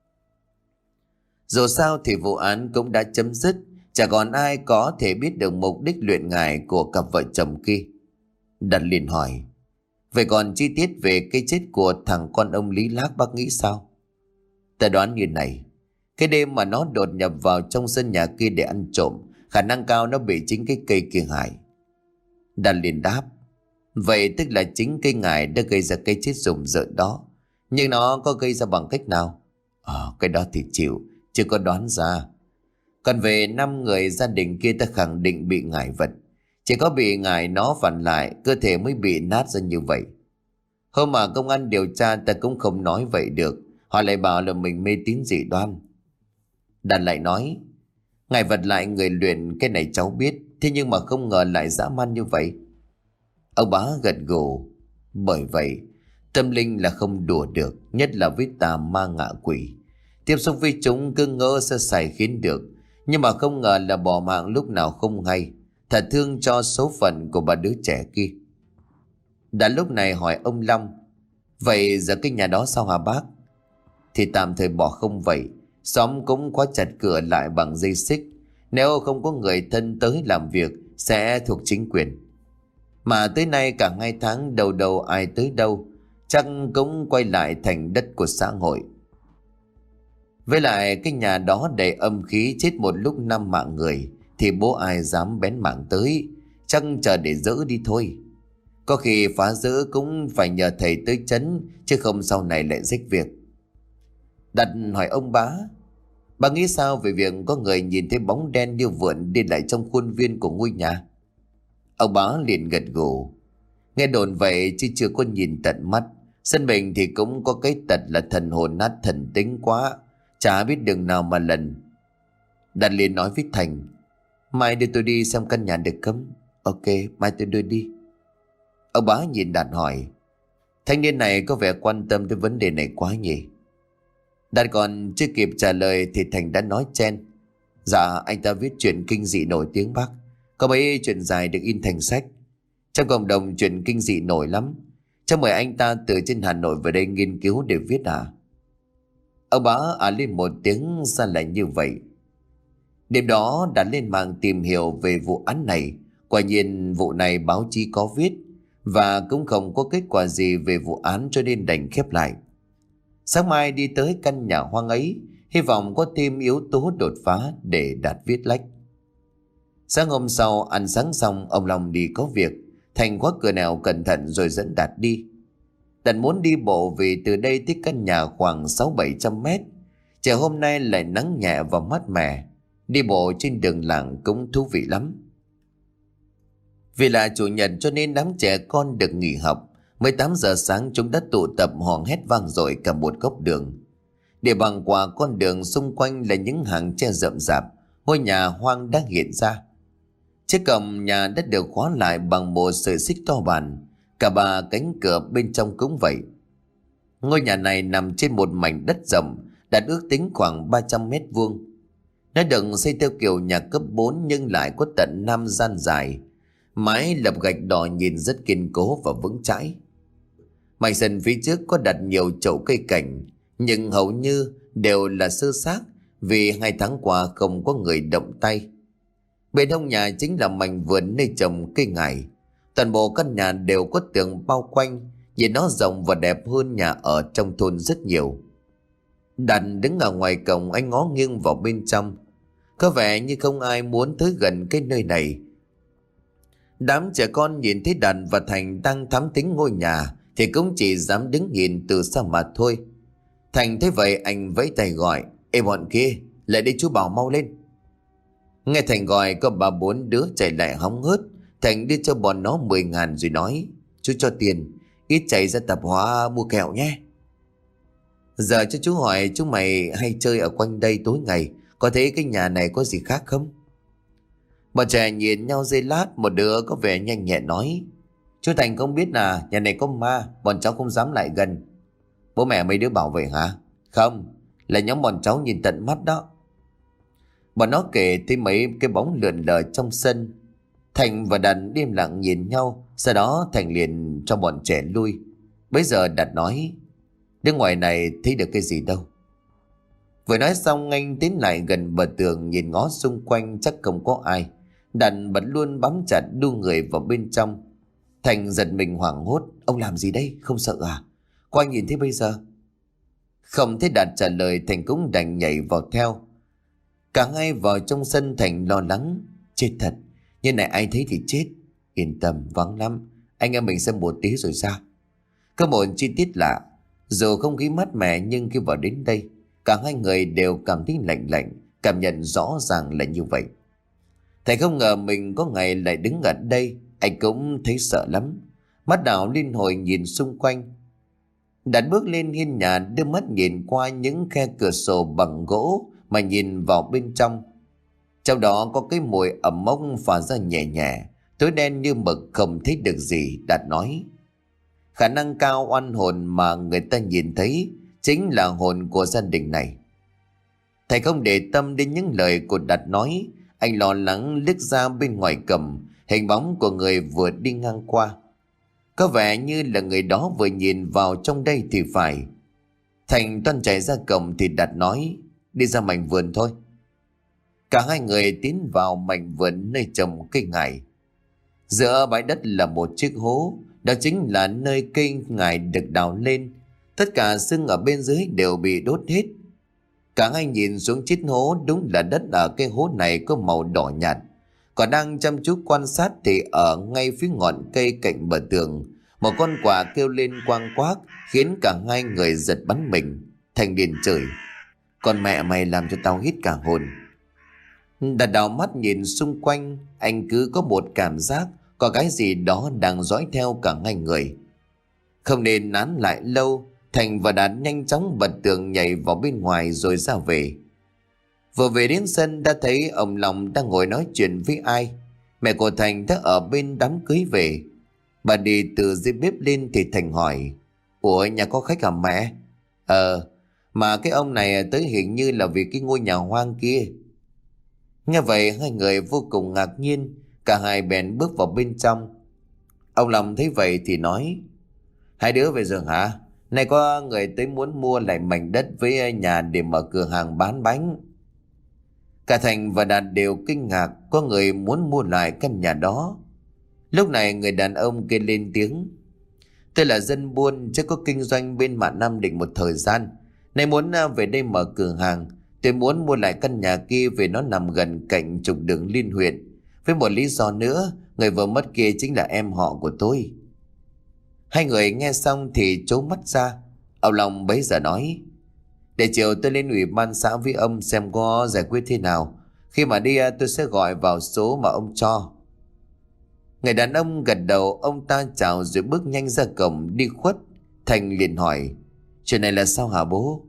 [SPEAKER 1] Dù sao thì vụ án cũng đã chấm dứt, chả còn ai có thể biết được mục đích luyện ngải của cặp vợ chồng kia. Đạt liền hỏi, vậy còn chi tiết về cái chết của thằng con ông Lý Lác bác nghĩ sao? Ta đoán như này, cái đêm mà nó đột nhập vào trong sân nhà kia để ăn trộm, khả năng cao nó bị chính cái cây kia hại. Đạt liền đáp, vậy tức là chính cây ngải đã gây ra cái chết rùng rợn đó. Nhưng nó có gây ra bằng cách nào? Ờ, cái đó thì chịu, chưa có đoán ra. Còn về năm người gia đình kia ta khẳng định bị ngải vật. Chỉ có bị ngải nó phản lại, cơ thể mới bị nát ra như vậy. Hôm mà công an điều tra ta cũng không nói vậy được, họ lại bảo là mình mê tín dị đoan. Đạt lại nói, ngải vật lại người luyện cái này cháu biết, thế nhưng mà không ngờ lại dã man như vậy. Ông bá gật gù, bởi vậy tâm linh là không đùa được, nhất là với tà ma ngạ quỷ. Tiếp xúc với chúng cứ ngỡ sơ sài khiến được, nhưng mà không ngờ là bỏ mạng lúc nào không hay. Thật thương cho số phận của bà đứa trẻ kia. Đã lúc này hỏi ông Long, vậy giờ cái nhà đó sao hả bác? Thì tạm thời bỏ không vậy, xóm cũng khóa chặt cửa lại bằng dây xích. Nếu không có người thân tới làm việc sẽ thuộc chính quyền. Mà tới nay cả hai tháng đầu đầu ai tới đâu, chắc cũng quay lại thành đất của xã hội. Với lại cái nhà đó đầy âm khí, chết một lúc năm mạng người thì bố ai dám bén mảng tới, chắc chờ để dỡ đi thôi. Có khi phá dỡ cũng phải nhờ thầy tới chấn, chứ không sau này lại rách việc. Đặt hỏi ông bá, bà nghĩ sao về việc có người nhìn thấy bóng đen điêu vượn đi lại trong khuôn viên của ngôi nhà? Ông bá liền gật gù, nghe đồn vậy chứ chưa có nhìn tận mắt. Dân mình thì cũng có cái tật là thần hồn nát thần tính quá, chả biết đường nào mà lần. Đạt liền nói với Thành, mai đưa tôi đi xem căn nhà được không? Ok, mai tôi đưa đi. Ông bá nhìn Đạt hỏi, thanh niên này có vẻ quan tâm tới vấn đề này quá nhỉ? Đạt còn chưa kịp trả lời thì Thành đã nói chen, dạ anh ta viết truyện kinh dị nổi tiếng bác, có mấy chuyện dài được in thành sách. Trong cộng đồng truyện kinh dị nổi lắm, chắc mời anh ta từ trên Hà Nội về đây nghiên cứu để viết à? Ông bá à lên một tiếng, ra lại như vậy. Đêm đó đã lên mạng tìm hiểu về vụ án này. Quả nhiên vụ này báo chí có viết, và cũng không có kết quả gì về vụ án, cho nên đành khép lại. Sáng mai đi tới căn nhà hoang ấy, hy vọng có thêm yếu tố đột phá để Đạt viết lách. Sáng hôm sau ăn sáng xong, ông Long đi có việc. Thành khóa cửa nào cẩn thận rồi dẫn Đạt đi. Đạt muốn đi bộ vì từ đây tới căn nhà khoảng sáu bảy trăm mét. Trời hôm nay lại nắng nhẹ và mát mẻ, đi bộ trên đường làng cũng thú vị lắm. Vì là chủ nhật cho nên đám trẻ con được nghỉ học. Mới tám giờ sáng chúng đã tụ tập hò hét vang dội cả một góc đường. Để bằng qua con đường xung quanh là những hàng tre rậm rạp, ngôi nhà hoang đã hiện ra. Chiếc cổng nhà đã được khóa lại bằng một sợi xích to bản, cả ba cánh cửa bên trong cũng vậy. Ngôi nhà này nằm trên một mảnh đất rộng, đạt ước tính khoảng ba trăm mét vuông. Nó được xây theo kiểu nhà cấp bốn nhưng lại có tận năm gian dài, mái lập gạch đỏ nhìn rất kiên cố và vững chãi. Mảnh sân phía trước có đặt nhiều chậu cây cảnh, nhưng hầu như đều là sơ xác vì hai tháng qua không có người động tay. Bên hông nhà chính là mảnh vườn nơi trồng cây ngải. Toàn bộ căn nhà đều có tường bao quanh, nhìn nó rộng và đẹp hơn nhà ở trong thôn rất nhiều. Đạt đứng ở ngoài cổng, anh ngó nghiêng vào bên trong. Có vẻ như không ai muốn tới gần cái nơi này. Đám trẻ con nhìn thấy Đạt và Thành đang thám thính ngôi nhà thì cũng chỉ dám đứng nhìn từ xa mà thôi. Thành thấy vậy anh vẫy tay gọi, ê bọn kia, lại đây chú Bảo mau lên. Nghe Thành gọi có ba bốn đứa chạy lại hóng hớt. Thành đưa cho bọn nó mười ngàn rồi nói, chú cho tiền, ít chạy ra tạp hóa mua kẹo nhé. Giờ cho chú hỏi, chúng mày hay chơi ở quanh đây tối ngày, có thấy cái nhà này có gì khác không? Bọn trẻ nhìn nhau giây lát, một đứa có vẻ nhanh nhẹn nói: Chú Thành không biết là nhà này có ma, bọn cháu không dám lại gần. Bố mẹ mấy đứa bảo vệ hả? Không, là nhóm bọn cháu nhìn tận mắt đó. Bọn nó kể thấy mấy cái bóng lượn lờ trong sân. Thành và Đạt im lặng nhìn nhau, sau đó Thành liền cho bọn trẻ lui. Bây giờ Đạt nói: Đứng ngoài này thấy được cái gì đâu. Vừa nói xong anh tiến lại gần bờ tường, nhìn ngó xung quanh chắc không có ai. Đạt bật luôn bám chặt đu người vào bên trong. Thành giật mình hoảng hốt: Ông làm gì đây, không sợ à? Có anh nhìn thấy bây giờ? Không thấy Đạt trả lời, Thành cũng đành nhảy vào theo. Cả hai vào trong sân. Thành lo lắng: Chết thật, như này ai thấy thì chết. Yên tâm, vắng lắm, anh em mình xem một tí rồi ra. Có một chi tiết lạ, dù không khí mát mẻ nhưng khi vào đến đây, cả hai người đều cảm thấy lạnh lạnh, cảm nhận rõ ràng là như vậy. Thầy không ngờ mình có ngày lại đứng ở đây, anh cũng thấy sợ lắm. Mắt đảo liên hồi nhìn xung quanh. Đạt bước lên hiên nhà, đưa mắt nhìn qua những khe cửa sổ bằng gỗ mà nhìn vào bên trong. Trong đó có cái mùi ẩm mốc phả ra nhẹ nhẹ, tối đen như mực, không thấy được gì. Đạt nói: Khả năng cao oan hồn mà người ta nhìn thấy chính là hồn của gia đình này. Thầy không để tâm đến những lời của Đạt nói. Anh lo lắng liếc ra bên ngoài cầm hình bóng của người vừa đi ngang qua. Có vẻ như là người đó vừa nhìn vào trong đây thì phải. Thành toan chạy ra cổng thì Đạt nói: Đi ra mảnh vườn thôi. Cả hai người tiến vào mảnh vườn nơi trồng cây ngải. Giữa bãi đất là một chiếc hố, đó chính là nơi cây ngải được đào lên. Tất cả xương ở bên dưới đều bị đốt hết. Cả hai nhìn xuống chiếc hố, đúng là đất ở cái hố này có màu đỏ nhạt. Còn đang chăm chú quan sát thì ở ngay phía ngọn cây cạnh bờ tường, một con quạ kêu lên quang quác, khiến cả hai người giật bắn mình. Thành liền chửi: Con mẹ mày làm cho tao hít cả hồn. Đạt đảo mắt nhìn xung quanh, anh cứ có một cảm giác có cái gì đó đang dõi theo cả hai người. Không nên nán lại lâu, Thành và Đạt nhanh chóng bật tường nhảy vào bên ngoài rồi ra về. Vừa về đến sân đã thấy ông Long đang ngồi nói chuyện với ai. Mẹ của Thành đã ở bên đám cưới về. Bà đi từ dưới bếp lên thì Thành hỏi: Ủa, nhà có khách hả mẹ? Ờ, mà cái ông này tới hình như là vì cái ngôi nhà hoang kia. Nghe vậy hai người vô cùng ngạc nhiên. Cả hai bèn bước vào bên trong. Ông Long thấy vậy thì nói: Hai đứa về rồi hả? Này có người tới muốn mua lại mảnh đất với nhà để mở cửa hàng bán bánh. Cả Thành và Đạt đều kinh ngạc, có người muốn mua lại căn nhà đó. Lúc này người đàn ông kia lên tiếng: Tôi là dân buôn, chứ có kinh doanh bên mạn Nam Định một thời gian. Này muốn về đây mở cửa hàng. Tôi muốn mua lại căn nhà kia vì nó nằm gần cạnh trục đường liên huyện. Với một lý do nữa, người vừa mất kia chính là em họ của tôi. Hai người nghe xong thì trố mắt ra. Ông Long bấy giờ nói: Để chiều tôi lên ủy ban xã với ông xem có giải quyết thế nào. Khi mà đi tôi sẽ gọi vào số mà ông cho. Người đàn ông gật đầu, ông ta chào rồi bước nhanh ra cổng đi khuất. Thành liền hỏi: Chuyện này là sao hả bố?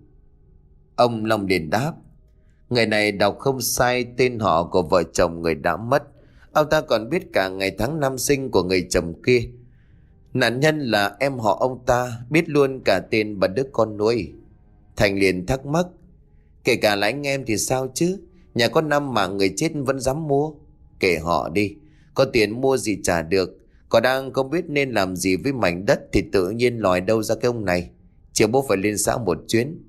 [SPEAKER 1] Ông Long liền đáp: Người này đọc không sai tên họ của vợ chồng người đã mất. Ông ta còn biết cả ngày tháng năm sinh của người chồng kia. Nạn nhân là em họ ông ta, biết luôn cả tên và đứa con nuôi. Thành liền thắc mắc: Kể cả là anh em thì sao chứ? Nhà có năm mà người chết vẫn dám mua. Kể họ đi, có tiền mua gì trả được. Có đang không biết nên làm gì với mảnh đất thì tự nhiên lòi đâu ra cái ông này. Chiều bố phải lên xã một chuyến.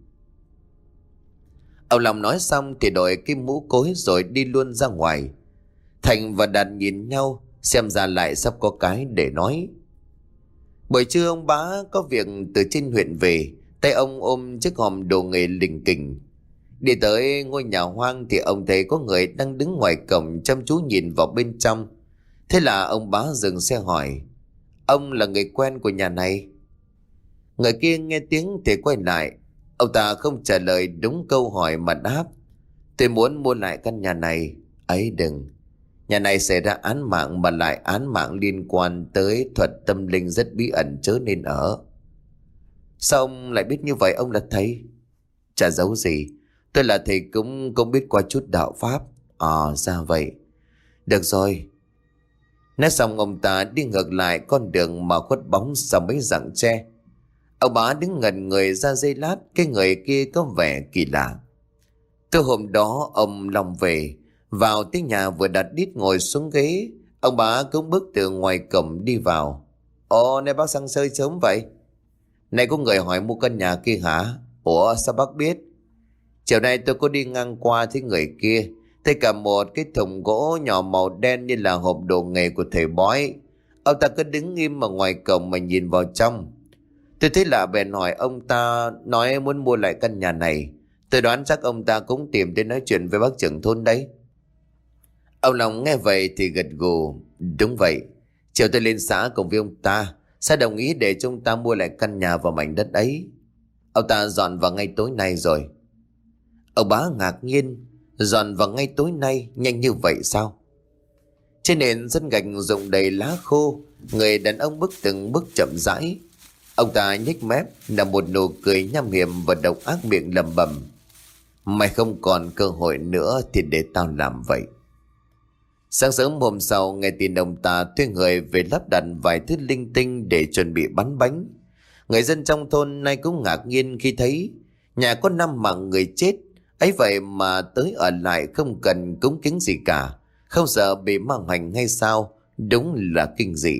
[SPEAKER 1] Ông Long nói xong thì đội cái mũ cối rồi đi luôn ra ngoài. Thành và Đạt nhìn nhau, xem ra lại sắp có cái để nói. Buổi trưa ông bá có việc từ trên huyện về, tay ông ôm chiếc hòm đồ nghề lình kình. Đi tới ngôi nhà hoang thì ông thấy có người đang đứng ngoài cổng chăm chú nhìn vào bên trong. Thế là ông bá dừng xe hỏi: Ông là người quen của nhà này? Người kia nghe tiếng thì quay lại. Ông ta không trả lời đúng câu hỏi mà đáp: Tôi muốn mua lại căn nhà này. Ấy đừng. Nhà này xảy ra án mạng, mà lại án mạng liên quan tới thuật tâm linh rất bí ẩn, chớ nên ở. Sao ông lại biết như vậy? Ông là thầy? Chả giấu gì, tôi là thầy cũng cũng biết qua chút đạo pháp. À ra vậy. Được rồi. Nói xong ông ta đi ngược lại con đường mà khuất bóng sau mấy rặng tre. Ông bá đứng ngẩn người ra giây lát, cái người kia có vẻ kỳ lạ. Từ hôm đó ông lòng về, vào tới nhà vừa đặt đít ngồi xuống ghế, ông bá cũng bước từ ngoài cổng đi vào. Ồ, nay bác sang chơi sớm vậy? Này có người hỏi mua căn nhà kia hả? Ủa sao bác biết? Chiều nay tôi có đi ngang qua thấy người kia, thấy cả một cái thùng gỗ nhỏ màu đen như là hộp đồ nghề của thầy bói. Ông ta cứ đứng im ở ngoài cổng mà nhìn vào trong. Tôi thấy lạ bèn hỏi ông ta, nói muốn mua lại căn nhà này. Tôi đoán chắc ông ta cũng tìm đến nói chuyện với bác trưởng thôn đấy. Ông Long nghe vậy thì gật gù. Đúng vậy, chiều tôi lên xã cùng với ông ta, xã đồng ý để chúng ta mua lại căn nhà và mảnh đất ấy. Ông ta dọn vào ngay tối nay rồi. Ông bá ngạc nhiên. Dọn vào ngay tối nay, nhanh như vậy sao? Trên nền sân gạch rụng đầy lá khô, người đàn ông bước từng bước chậm rãi. Ông ta nhếch mép, là một nụ cười nham hiểm và độc ác, miệng lẩm bẩm: mày không còn cơ hội nữa thì để tao làm vậy. Sáng sớm hôm sau, nghe tin ông ta thuê người về lắp đặt vài thứ linh tinh để chuẩn bị bắn bánh. Người dân trong thôn nay cũng ngạc nhiên khi thấy nhà có năm mạng người chết, ấy vậy mà tới ở lại không cần cúng kính gì cả, không sợ bị ma hành hay sao? Đúng là kinh dị.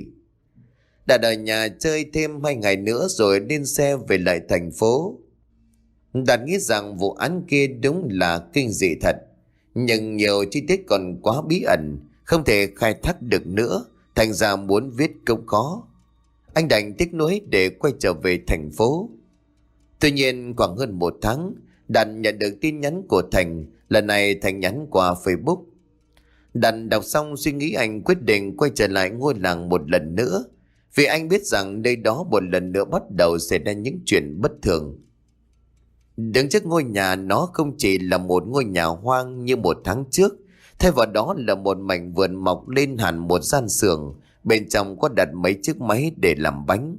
[SPEAKER 1] Đã ở nhà chơi thêm hai ngày nữa rồi lên xe về lại thành phố. Đạt nghĩ rằng vụ án kia đúng là kinh dị thật, nhưng nhiều chi tiết còn quá bí ẩn, không thể khai thác được nữa, thành ra muốn viết cũng khó. Anh đành tiếc nuối để quay trở về thành phố. Tuy nhiên khoảng hơn một tháng, Đạt nhận được tin nhắn của Thành. Lần này Thành nhắn qua Facebook. Đạt đọc xong suy nghĩ, anh quyết định quay trở lại ngôi làng một lần nữa, vì anh biết rằng nơi đó một lần nữa bắt đầu xảy ra những chuyện bất thường. Đứng trước ngôi nhà, nó không chỉ là một ngôi nhà hoang như một tháng trước, thay vào đó là một mảnh vườn mọc lên hẳn một gian xưởng, bên trong có đặt mấy chiếc máy để làm bánh.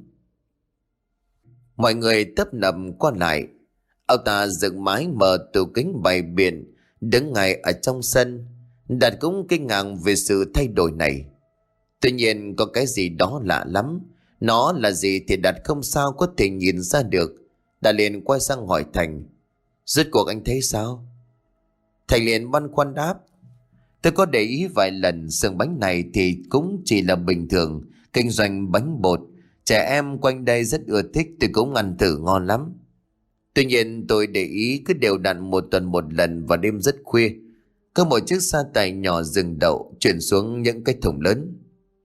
[SPEAKER 1] Mọi người tấp nập qua lại. Ông ta dựng mái mở tủ kính bày biện, đứng ngay ở trong sân. Đạt cũng kinh ngạc về sự thay đổi này. Tuy nhiên có cái gì đó lạ lắm. Nó là gì thì Đạt không sao có thể nhìn ra được. Đạt liền quay sang hỏi Thành: rốt cuộc anh thấy sao? Thành liền băn khoăn đáp: tôi có để ý vài lần, xưởng bánh này thì cũng chỉ là bình thường, kinh doanh bánh bột. Trẻ em quanh đây rất ưa thích, tôi cũng ăn thử ngon lắm. Tuy nhiên tôi để ý cứ đều đặn một tuần một lần vào đêm rất khuya, có một chiếc xe tải nhỏ dừng đậu chuyển xuống những cái thùng lớn.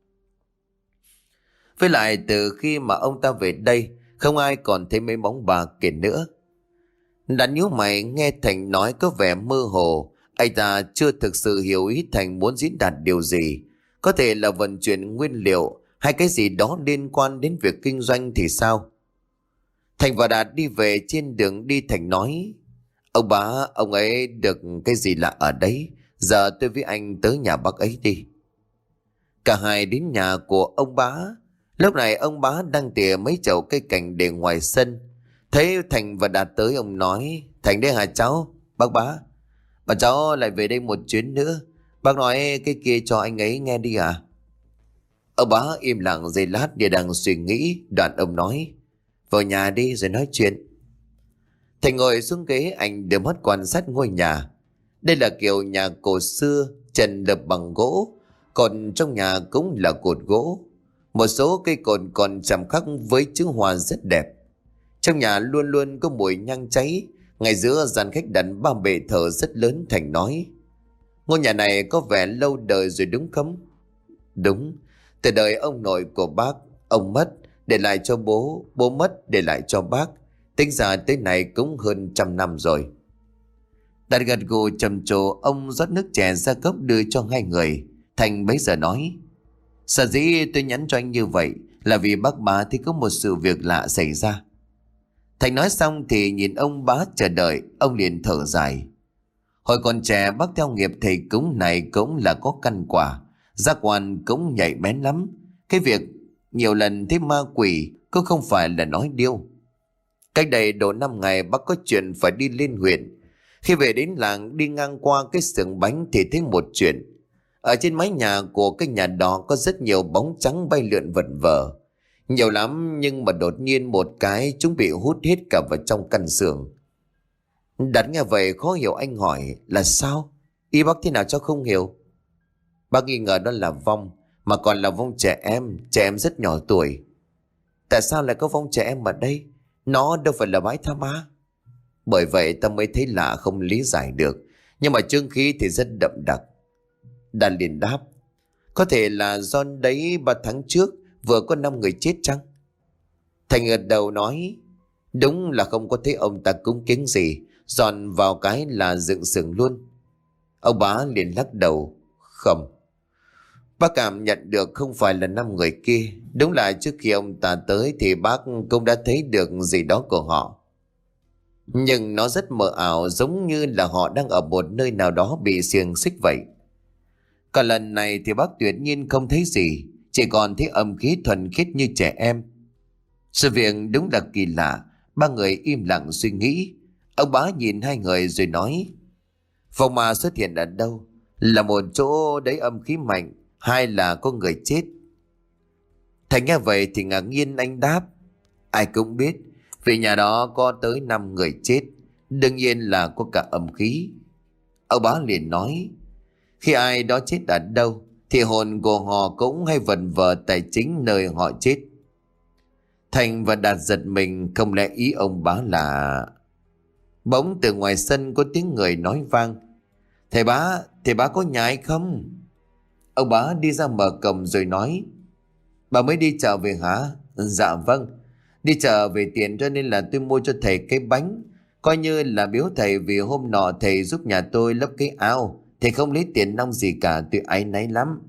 [SPEAKER 1] Với lại từ khi mà ông ta về đây, không ai còn thấy mấy bóng bà kia nữa. Đã nhíu mày nghe Thành nói có vẻ mơ hồ. Anh ta chưa thực sự hiểu ý Thành muốn diễn đạt điều gì. Có thể là vận chuyển nguyên liệu hay cái gì đó liên quan đến việc kinh doanh thì sao? Thành và Đạt đi về, trên đường đi Thành nói: ông bá, ông ấy được cái gì lạ ở đấy, giờ tôi với anh tới nhà bác ấy đi. Cả hai đến nhà của ông bá. Lúc này ông bá đang tỉa mấy chậu cây cảnh để ngoài sân. Thấy Thành và Đạt tới, ông nói: Thành đây hả cháu? Bác bá, bà cháu lại về đây một chuyến nữa, bác nói cái kia cho anh ấy nghe đi à? Ông bá im lặng giây lát như đang suy nghĩ, đoạn ông nói: vào nhà đi rồi nói chuyện. Thành ngồi xuống ghế, anh đưa mắt quan sát ngôi nhà. Đây là kiểu nhà cổ xưa, trần lập bằng gỗ, còn trong nhà cũng là cột gỗ. Một số cây cột còn chạm khắc với chữ hoa rất đẹp. Trong nhà luôn luôn có mùi nhang cháy. Ngay giữa gian khách đặt ba bệ thờ rất lớn. Thành nói: ngôi nhà này có vẻ lâu đời rồi đúng không? Đúng, từ đời ông nội của bác. Ông mất để lại cho bố, bố mất để lại cho bác, tính ra tới này cũng hơn trăm năm rồi. Đạt gật gù trầm trồ, ông rót nước chè ra cốc đưa cho hai người. Thành bấy giờ nói: sở dĩ tôi nhắn cho anh như vậy là vì bác bá thì có một sự việc lạ xảy ra. Thành nói xong thì nhìn ông bá chờ đợi. Ông liền thở dài: Hồi còn trẻ bác theo nghiệp thầy cúng này cũng là có căn quả. Giác quan cũng nhạy bén lắm. Cái việc nhiều lần thấy ma quỷ cũng không phải là nói điêu. Cách đây độ năm ngày bác có chuyện phải đi lên huyện. Khi về đến làng đi ngang qua cái xưởng bánh thì thấy một chuyện. Ở trên mái nhà của cái nhà đó có rất nhiều bóng trắng bay lượn vật vờ. Nhiều lắm nhưng mà đột nhiên một cái chúng bị hút hết cả vào trong căn xưởng. Đạt nghe vậy khó hiểu, anh hỏi là sao? Y bác thế nào cho không hiểu? Bác nghi ngờ đó là vong, mà còn là vong trẻ em, trẻ em rất nhỏ tuổi. Tại sao lại có vong trẻ em ở đây? Nó đâu phải là bãi tha ma. Bởi vậy ta mới thấy lạ không lý giải được. Nhưng mà chương khí thì rất đậm đặc. Đạt liền đáp, có thể là do đấy ba tháng trước vừa có năm người chết chăng? Thành gật đầu nói, đúng là không có thấy ông ta cúng kiến gì, dọn vào cái là dựng sừng luôn. Ông bá liền lắc đầu, không. Bác cảm nhận được không phải là năm người kia. Đúng là trước khi ông ta tới thì bác cũng đã thấy được gì đó của họ. Nhưng nó rất mờ ảo, giống như là họ đang ở một nơi nào đó bị xiềng xích vậy. Cả lần này thì bác tuyệt nhiên không thấy gì, chỉ còn thấy âm khí thuần khiết như trẻ em. Sự việc đúng là kỳ lạ. Ba người im lặng suy nghĩ. Ông bá nhìn hai người rồi nói, vong ma xuất hiện ở đâu? Là một chỗ đấy âm khí mạnh, hay là có người chết? Thành nghe vậy thì ngạc nhiên, anh đáp, ai cũng biết vì nhà đó có tới năm người chết, đương nhiên là có cả âm khí. Ông bá liền nói, khi ai đó chết ở đâu thì hồn của họ cũng hay vần vờ tại chính nơi họ chết. Thành và Đạt giật mình, không lẽ ý ông bá là... Bỗng từ ngoài sân có tiếng người nói vang, thầy bá, thầy bá có nhà hay không? Ông bá đi ra mở cổng rồi nói, bà mới đi chợ về hả? Dạ vâng, đi chợ về tiền cho nên là tôi mua cho thầy cái bánh, coi như là biếu thầy vì hôm nọ thầy giúp nhà tôi lấp cái ao. Thầy không lấy tiền nong gì cả, tôi áy náy lắm.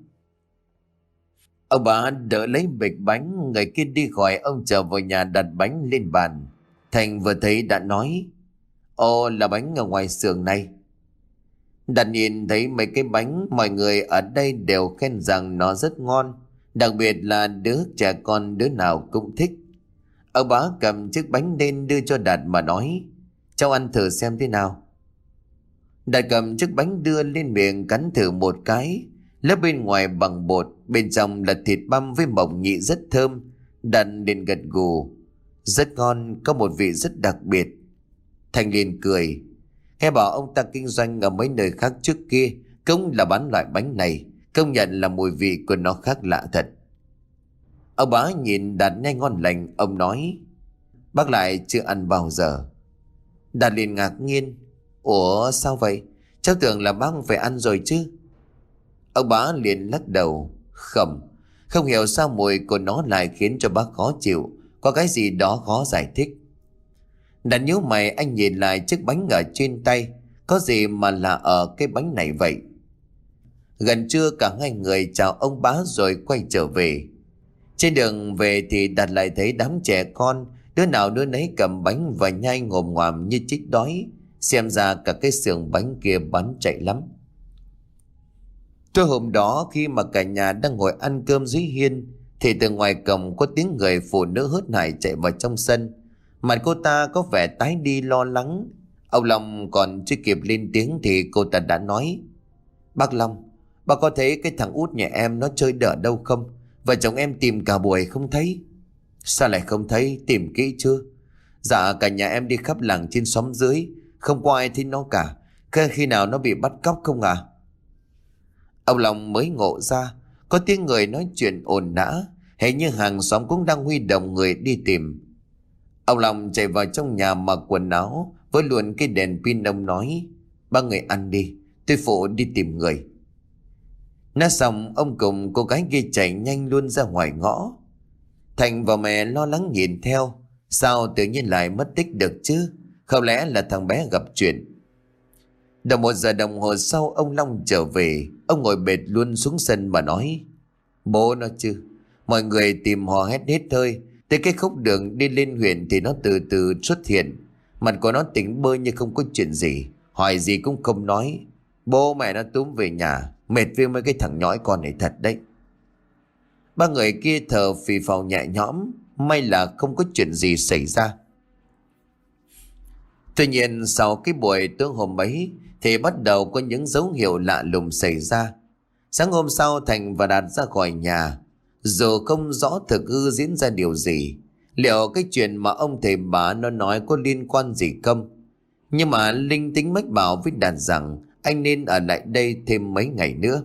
[SPEAKER 1] Ông bà đỡ lấy bịch bánh, người kia đi khỏi, ông trở vào nhà đặt bánh lên bàn. Thành vừa thấy đã nói, ồ, là bánh ở ngoài xưởng này. Đạt nhìn thấy mấy cái bánh, mọi người ở đây đều khen rằng nó rất ngon, đặc biệt là đứa trẻ con đứa nào cũng thích. Ông bá cầm chiếc bánh lên đưa cho Đạt mà nói, cháu ăn thử xem thế nào. Đạt cầm chiếc bánh đưa lên miệng cắn thử một cái. Lớp bên ngoài bằng bột, bên trong là thịt băm với mộc nhị rất thơm. Đạt liền gật gù, rất ngon, có một vị rất đặc biệt. Thành liền cười, nghe bảo ông ta kinh doanh ở mấy nơi khác trước kia cũng là bán loại bánh này, công nhận là mùi vị của nó khác lạ thật. Ông bá nhìn Đạt nhai ngon lành, ông nói, bác lại chưa ăn bao giờ. Đạt liền ngạc nhiên, ủa sao vậy? Cháu tưởng là bác phải ăn rồi chứ. Ông bá liền lắc đầu, không, không hiểu sao mùi của nó lại khiến cho bác khó chịu, có cái gì đó khó giải thích. Đạt nhíu mày, anh nhìn lại chiếc bánh ở trên tay, có gì mà là ở cái bánh này vậy? Gần trưa cả hai người chào ông bá rồi quay trở về. Trên đường về thì Đạt lại thấy đám trẻ con, đứa nào đứa nấy cầm bánh và nhai ngồm ngoàm như chích đói. Xem ra cả cái xưởng bánh kia bán chạy lắm. Trưa hôm đó khi mà cả nhà đang ngồi ăn cơm dưới hiên thì từ ngoài cổng có tiếng người phụ nữ hớt hải chạy vào trong sân. Mặt cô ta có vẻ tái đi lo lắng. Ông Long còn chưa kịp lên tiếng thì cô ta đã nói, bác Long, bác có thấy cái thằng út nhà em nó chơi đỡ đâu không? Vợ chồng em tìm cả buổi không thấy. Sao lại không thấy? Tìm kỹ chưa? Dạ cả nhà em đi khắp làng trên xóm dưới, không có ai thấy nó cả. Khi nào nó bị bắt cóc không à? Ông Long mới ngộ ra có tiếng người nói chuyện ồn ào, hình như hàng xóm cũng đang huy động người đi tìm. Ông Long chạy vào trong nhà mặc quần áo với luôn cái đèn pin. Ông nói, ba người ăn đi, tôi phụ đi tìm người. Nói xong ông cùng cô gái kia chạy nhanh luôn ra ngoài ngõ. Thành và mẹ lo lắng nhìn theo, sao tự nhiên lại mất tích được chứ? Không lẽ là thằng bé gặp chuyện? Đầu một giờ đồng hồ sau ông Long trở về. Ông ngồi bệt luôn xuống sân mà nói, bố nó chứ, mọi người tìm hò hét hết hơi. Tới cái khúc đường đi lên huyện thì nó từ từ xuất hiện. Mặt của nó tỉnh bơ như không có chuyện gì. hỏi gì cũng không nói. Bố mẹ nó túm về nhà, mệt với mấy cái thằng nhõi con này thật đấy. Ba người kia thở phì phào nhẹ nhõm, may là không có chuyện gì xảy ra. Tuy nhiên sau cái buổi tối hôm ấy thì bắt đầu có những dấu hiệu lạ lùng xảy ra. Sáng hôm sau Thành và Đạt ra khỏi nhà. Dù không rõ thực hư diễn ra điều gì, liệu cái chuyện mà ông thầy bà nó nói có liên quan gì không, nhưng mà linh tính mách bảo với Đạt rằng anh nên ở lại đây thêm mấy ngày nữa.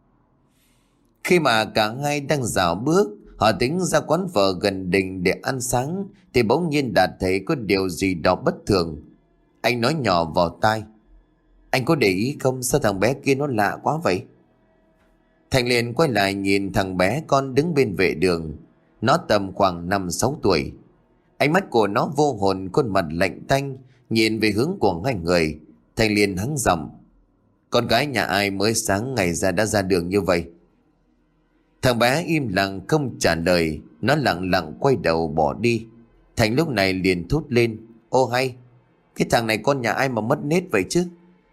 [SPEAKER 1] Khi mà cả hai đang dạo bước, họ tính ra quán phở gần đình để ăn sáng, thì bỗng nhiên Đạt thấy có điều gì đó bất thường. Anh nói nhỏ vào tai: anh có để ý không, sao thằng bé kia nó lạ quá vậy? Thành liền quay lại nhìn thằng bé con đứng bên vệ đường. Nó tầm khoảng năm sáu tuổi. Ánh mắt của nó vô hồn, khuôn mặt lạnh tanh, nhìn về hướng của hai người. Thành liền hắng giọng: con gái nhà ai mới sáng ngày ra đã ra đường như vậy? Thằng bé im lặng không trả lời. Nó lặng lặng quay đầu bỏ đi. Thành lúc này liền thốt lên: ô hay, cái thằng này con nhà ai mà mất nết vậy chứ?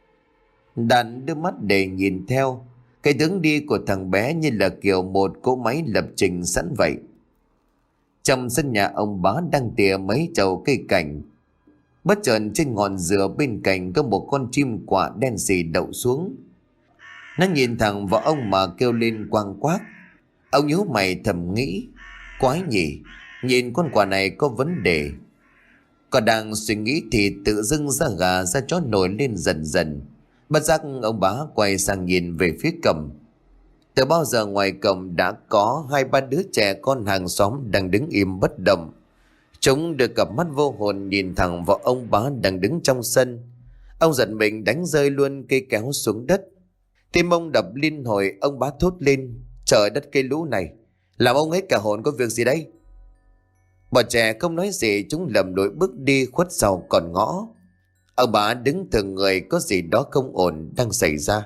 [SPEAKER 1] Đàn đưa mắt để nhìn theo. Cái đứng đi của thằng bé như là kiểu một cỗ máy lập trình sẵn vậy. Trong sân nhà ông bá đang tỉa mấy chậu cây cảnh, bất chợt trên ngọn dừa bên cạnh có một con chim quạ đen xì đậu xuống. Nó nhìn thẳng vào ông mà kêu lên quang quác. Ông nhíu mày thầm nghĩ: quái nhỉ, nhìn con quạ này có vấn đề. Còn đang suy nghĩ thì tự dưng da gà da chó nổi lên dần dần. Bất giác ông bá quay sang nhìn về phía cổng. Từ bao giờ ngoài cổng đã có hai ba đứa trẻ con hàng xóm đang đứng im bất động. Chúng được cặp mắt vô hồn nhìn thẳng vào ông bá đang đứng trong sân. Ông giật mình đánh rơi luôn cây kéo xuống đất. Tim ông đập liên hồi, ông bá thốt lên: trời đất, cây lũ này làm ông hết cả hồn, có việc gì đây? Bọn trẻ không nói gì, chúng lầm lỗi bước đi khuất sau còn ngõ. Ông bá đứng thường người, có gì đó không ổn đang xảy ra.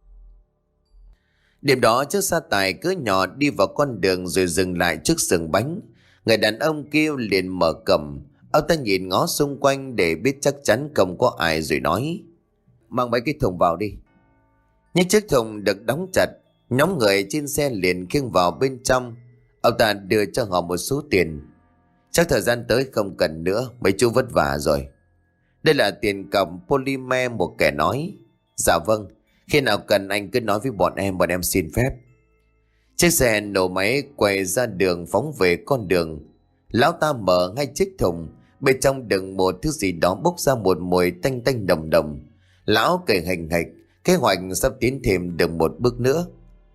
[SPEAKER 1] Đêm đó chiếc xe tải cỡ nhỏ đi vào con đường rồi dừng lại trước xưởng bánh. Người đàn ông kêu liền mở cổng. Ông ta nhìn ngó xung quanh để biết chắc chắn không có ai rồi nói: mang mấy cái thùng vào đi. Những chiếc thùng được đóng chặt. Nhóm người trên xe liền khiêng vào bên trong. Ông ta đưa cho họ một số tiền. Chắc thời gian tới không cần nữa, mấy chú vất vả rồi. Đây là tiền cọc polymer, một kẻ nói. Dạ vâng, khi nào cần anh cứ nói với bọn em, bọn em xin phép. Chiếc xe nổ máy quay ra đường phóng về con đường. Lão ta mở hai chiếc thùng, bên trong đựng một thứ gì đó bốc ra một mùi tanh tanh đồng đồng. Lão cười hành hạch, kế hoạch sắp tiến thêm được một bước nữa.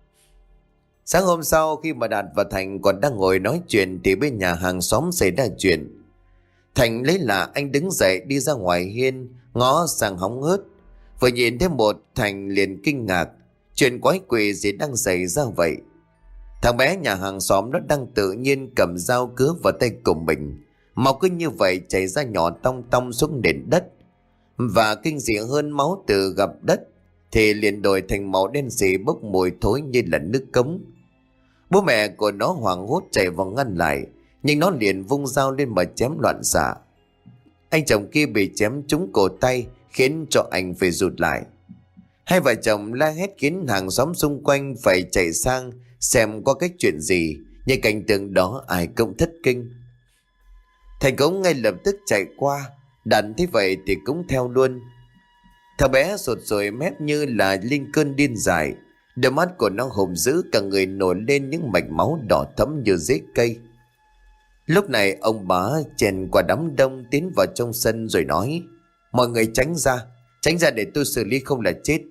[SPEAKER 1] Sáng hôm sau khi mà Đạt và Thành còn đang ngồi nói chuyện thì bên nhà hàng xóm xảy ra chuyện. Thành lấy lạ, anh đứng dậy đi ra ngoài hiên, ngó sang hóng hớt. Vừa nhìn thấy một Thành liền kinh ngạc. Chuyện quái quỷ gì đang xảy ra vậy? Thằng bé nhà hàng xóm nó đang tự nhiên cầm dao cứa vào tay của mình. Máu cứ như vậy chảy ra nhỏ tong tong xuống nền đất. Và kinh dị hơn, máu từ gặp đất thì liền đổi thành màu đen xì bốc mùi thối như là nước cống. Bố mẹ của nó hoảng hốt chạy vào ngăn lại, nhưng nó liền vung dao lên mà chém loạn xạ. Anh chồng kia bị chém trúng cổ tay, khiến cho anh phải rụt lại. Hai vợ chồng la hét khiến hàng xóm xung quanh phải chạy sang xem có cái chuyện gì. Nhưng cảnh tượng đó ai cũng thất kinh. Thành cũng ngay lập tức chạy qua. Đàn thấy vậy thì cũng theo luôn. Thằng bé sột sồi mép như là linh cơn điên dại. Đôi mắt của nó hùng dữ, cả người nổi lên những mạch máu đỏ thẫm như rễ cây. Lúc này ông bá chèn qua đám đông tiến vào trong sân rồi nói: mọi người tránh ra, tránh ra để tôi xử lý không là chết.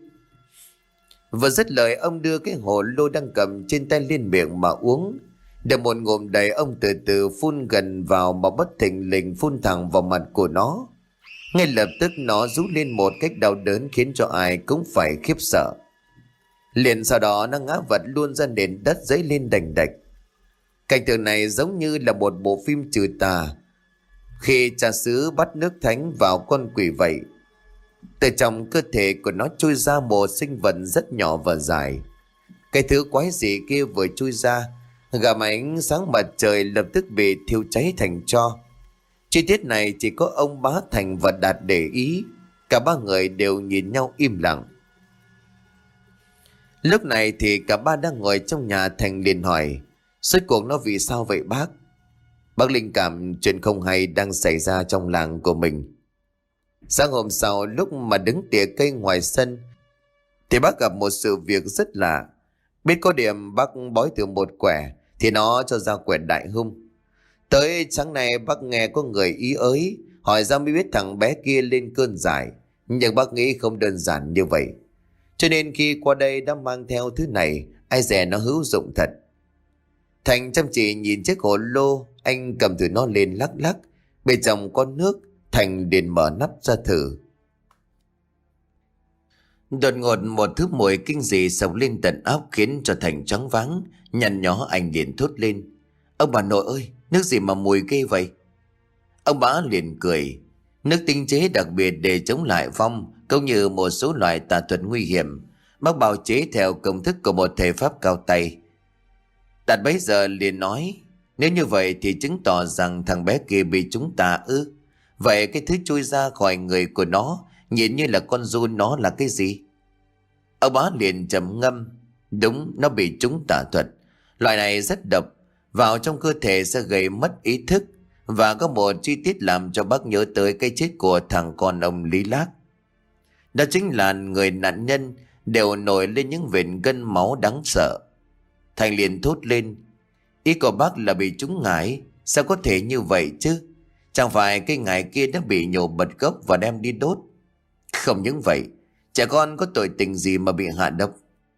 [SPEAKER 1] Vừa dứt lời, ông đưa cái hồ lô đang cầm trên tay lên miệng mà uống. Được một ngụm đầy, ông từ từ phun gần vào mà bất thình lình phun thẳng vào mặt của nó. Ngay lập tức nó rú lên một cách đau đớn khiến cho ai cũng phải khiếp sợ. Liền sau đó nó ngã vật luôn ra nền đất, dấy lên đành đạch. Cảnh tượng này giống như là một bộ phim trừ tà khi cha xứ bắt nước thánh vào con quỷ vậy. Từ trong cơ thể của nó trôi ra một sinh vật rất nhỏ và dài. Cái thứ quái dị kia vừa trôi ra, gặm ánh sáng mặt trời lập tức bị thiêu cháy thành tro. Chi tiết này chỉ có ông bá Thành và Đạt để ý. Cả ba người đều nhìn nhau im lặng. Lúc này thì cả ba đang ngồi trong nhà. Thành liền hỏi: "Rốt cuộc nó vì sao vậy bác?" Bác linh cảm chuyện không hay đang xảy ra trong làng của mình. Sáng hôm sau, lúc mà đứng tỉa cây ngoài sân thì bác gặp một sự việc rất lạ. Biết có điểm bác bói từ một quẻ thì nó cho ra quẻ đại hung. Tới sáng nay bác nghe có người ý ới hỏi ra mới biết thằng bé kia lên cơn giải. Nhưng bác nghĩ không đơn giản như vậy, cho nên khi qua đây đã mang theo thứ này. Ai dè nó hữu dụng thật. Thành chăm chỉ nhìn chiếc hồ lô. Anh cầm thử nó lên lắc lắc. Bên trong có nước. Thành liền mở nắp ra thử. Đột ngột một thứ mùi kinh dị sộc lên tận óc khiến cho Thành choáng váng. Nhăn nhó anh liền thốt lên: "Ông bà nội ơi, nước gì mà mùi ghê vậy?" Ông bá liền cười: "Nước tinh chế đặc biệt để chống lại vong cũng như một số loại tà thuật nguy hiểm. Bác bào chế theo công thức của một thầy pháp cao tay." Đạt bấy giờ liền nói: "Nếu như vậy thì chứng tỏ rằng thằng bé kia bị chúng ta ư? Vậy cái thứ chui ra khỏi người của nó nhìn như là con giun, nó là cái gì?" Ông bá liền trầm ngâm: "Đúng, nó bị trúng tà thuật. Loại này rất độc, vào trong cơ thể sẽ gây mất ý thức. Và có một chi tiết làm cho bác nhớ tới cái chết của thằng con ông Lý Lác. Đó chính là người nạn nhân đều nổi lên những vệt gân máu đáng sợ." Thành liền thốt lên: "Ý của bác là bị trúng ngải? Sao có thể như vậy chứ? Chẳng phải cái ngải kia đã bị nhổ bật gốc và đem đi đốt?" "Không những vậy, trẻ con có tội tình gì mà bị hạ độc?"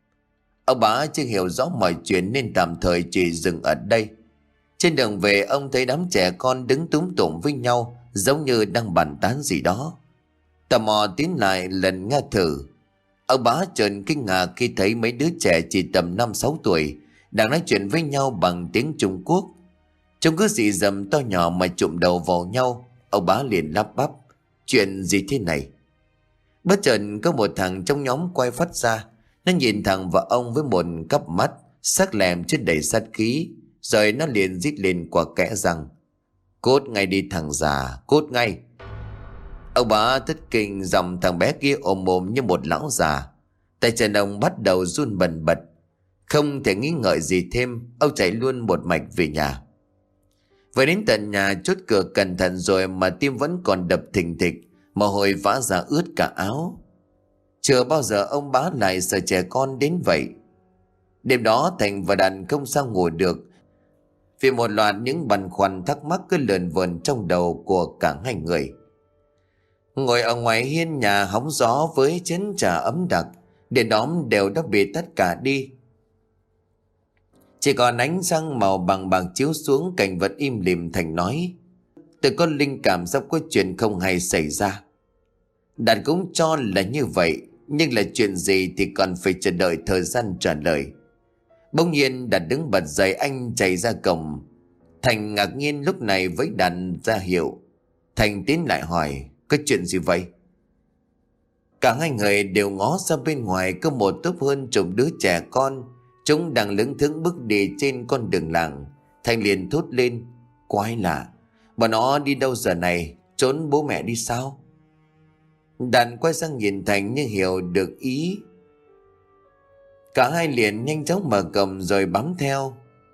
[SPEAKER 1] Ông bá chưa hiểu rõ mọi chuyện nên tạm thời chỉ dừng ở đây. Trên đường về, ông thấy đám trẻ con đứng túm tụm với nhau, giống như đang bàn tán gì đó. Tò mò tiến lại lần nghe thử. Ông bá chợt kinh ngạc khi thấy mấy đứa trẻ chỉ tầm năm sáu tuổi đang nói chuyện với nhau bằng tiếng Trung Quốc. Trông cứ dị dầm to nhỏ mà chụm đầu vào nhau. Ông bá liền lắp bắp: "Chuyện gì thế này?" Bất chợt có một thằng trong nhóm quay phát ra. Nó nhìn thẳng vào ông với một cặp mắt sắc lẹm chứa đầy sát khí. Rồi nó liền rít lên qua kẽ rằng: "Cút ngay đi thằng già, cút ngay!" Ông bá thất kinh, dòng thằng bé kia ồm ồm như một lão già. Tay chân ông bắt đầu run bần bật. Không thể nghĩ ngợi gì thêm, ông chạy luôn một mạch về nhà. Vừa đến tận nhà, chốt cửa cẩn thận rồi mà tim vẫn còn đập thình thịch, mồ hôi vã ra ướt cả áo. Chưa bao giờ ông bá lại sợ trẻ con đến vậy. Đêm đó Thành và Đạt không sao ngủ được, vì một loạt những băn khoăn thắc mắc cứ lờn vờn trong đầu của cả hai người. Ngồi ở ngoài hiên nhà hóng gió với chén trà ấm đặc, đèn đóm đều đã bị tất cả đi. Chỉ còn ánh sáng màu bằng bạc chiếu xuống, cảnh vật im lìm. Thành nói: "Tôi có linh cảm sắp có chuyện không hay xảy ra." Đạt cũng cho là như vậy, nhưng là chuyện gì thì còn phải chờ đợi thời gian trả lời. Bỗng nhiên Đạt đứng bật dậy, anh chạy ra cổng. Thành ngạc nhiên lúc này với Đạt ra hiệu. Thành tiến lại hỏi: "Có chuyện gì vậy?" Cả hai người đều ngó ra bên ngoài, có một tốp hơn chục đứa trẻ con. Chúng đang lững thững bước đi trên con đường làng. Thành liền thốt lên: "Quái lạ, bọn nó đi đâu giờ này? Trốn bố mẹ đi sao?" Đàn quay sang nhìn Thành như hiểu được ý. Cả hai liền nhanh chóng mở cổng rồi bám theo.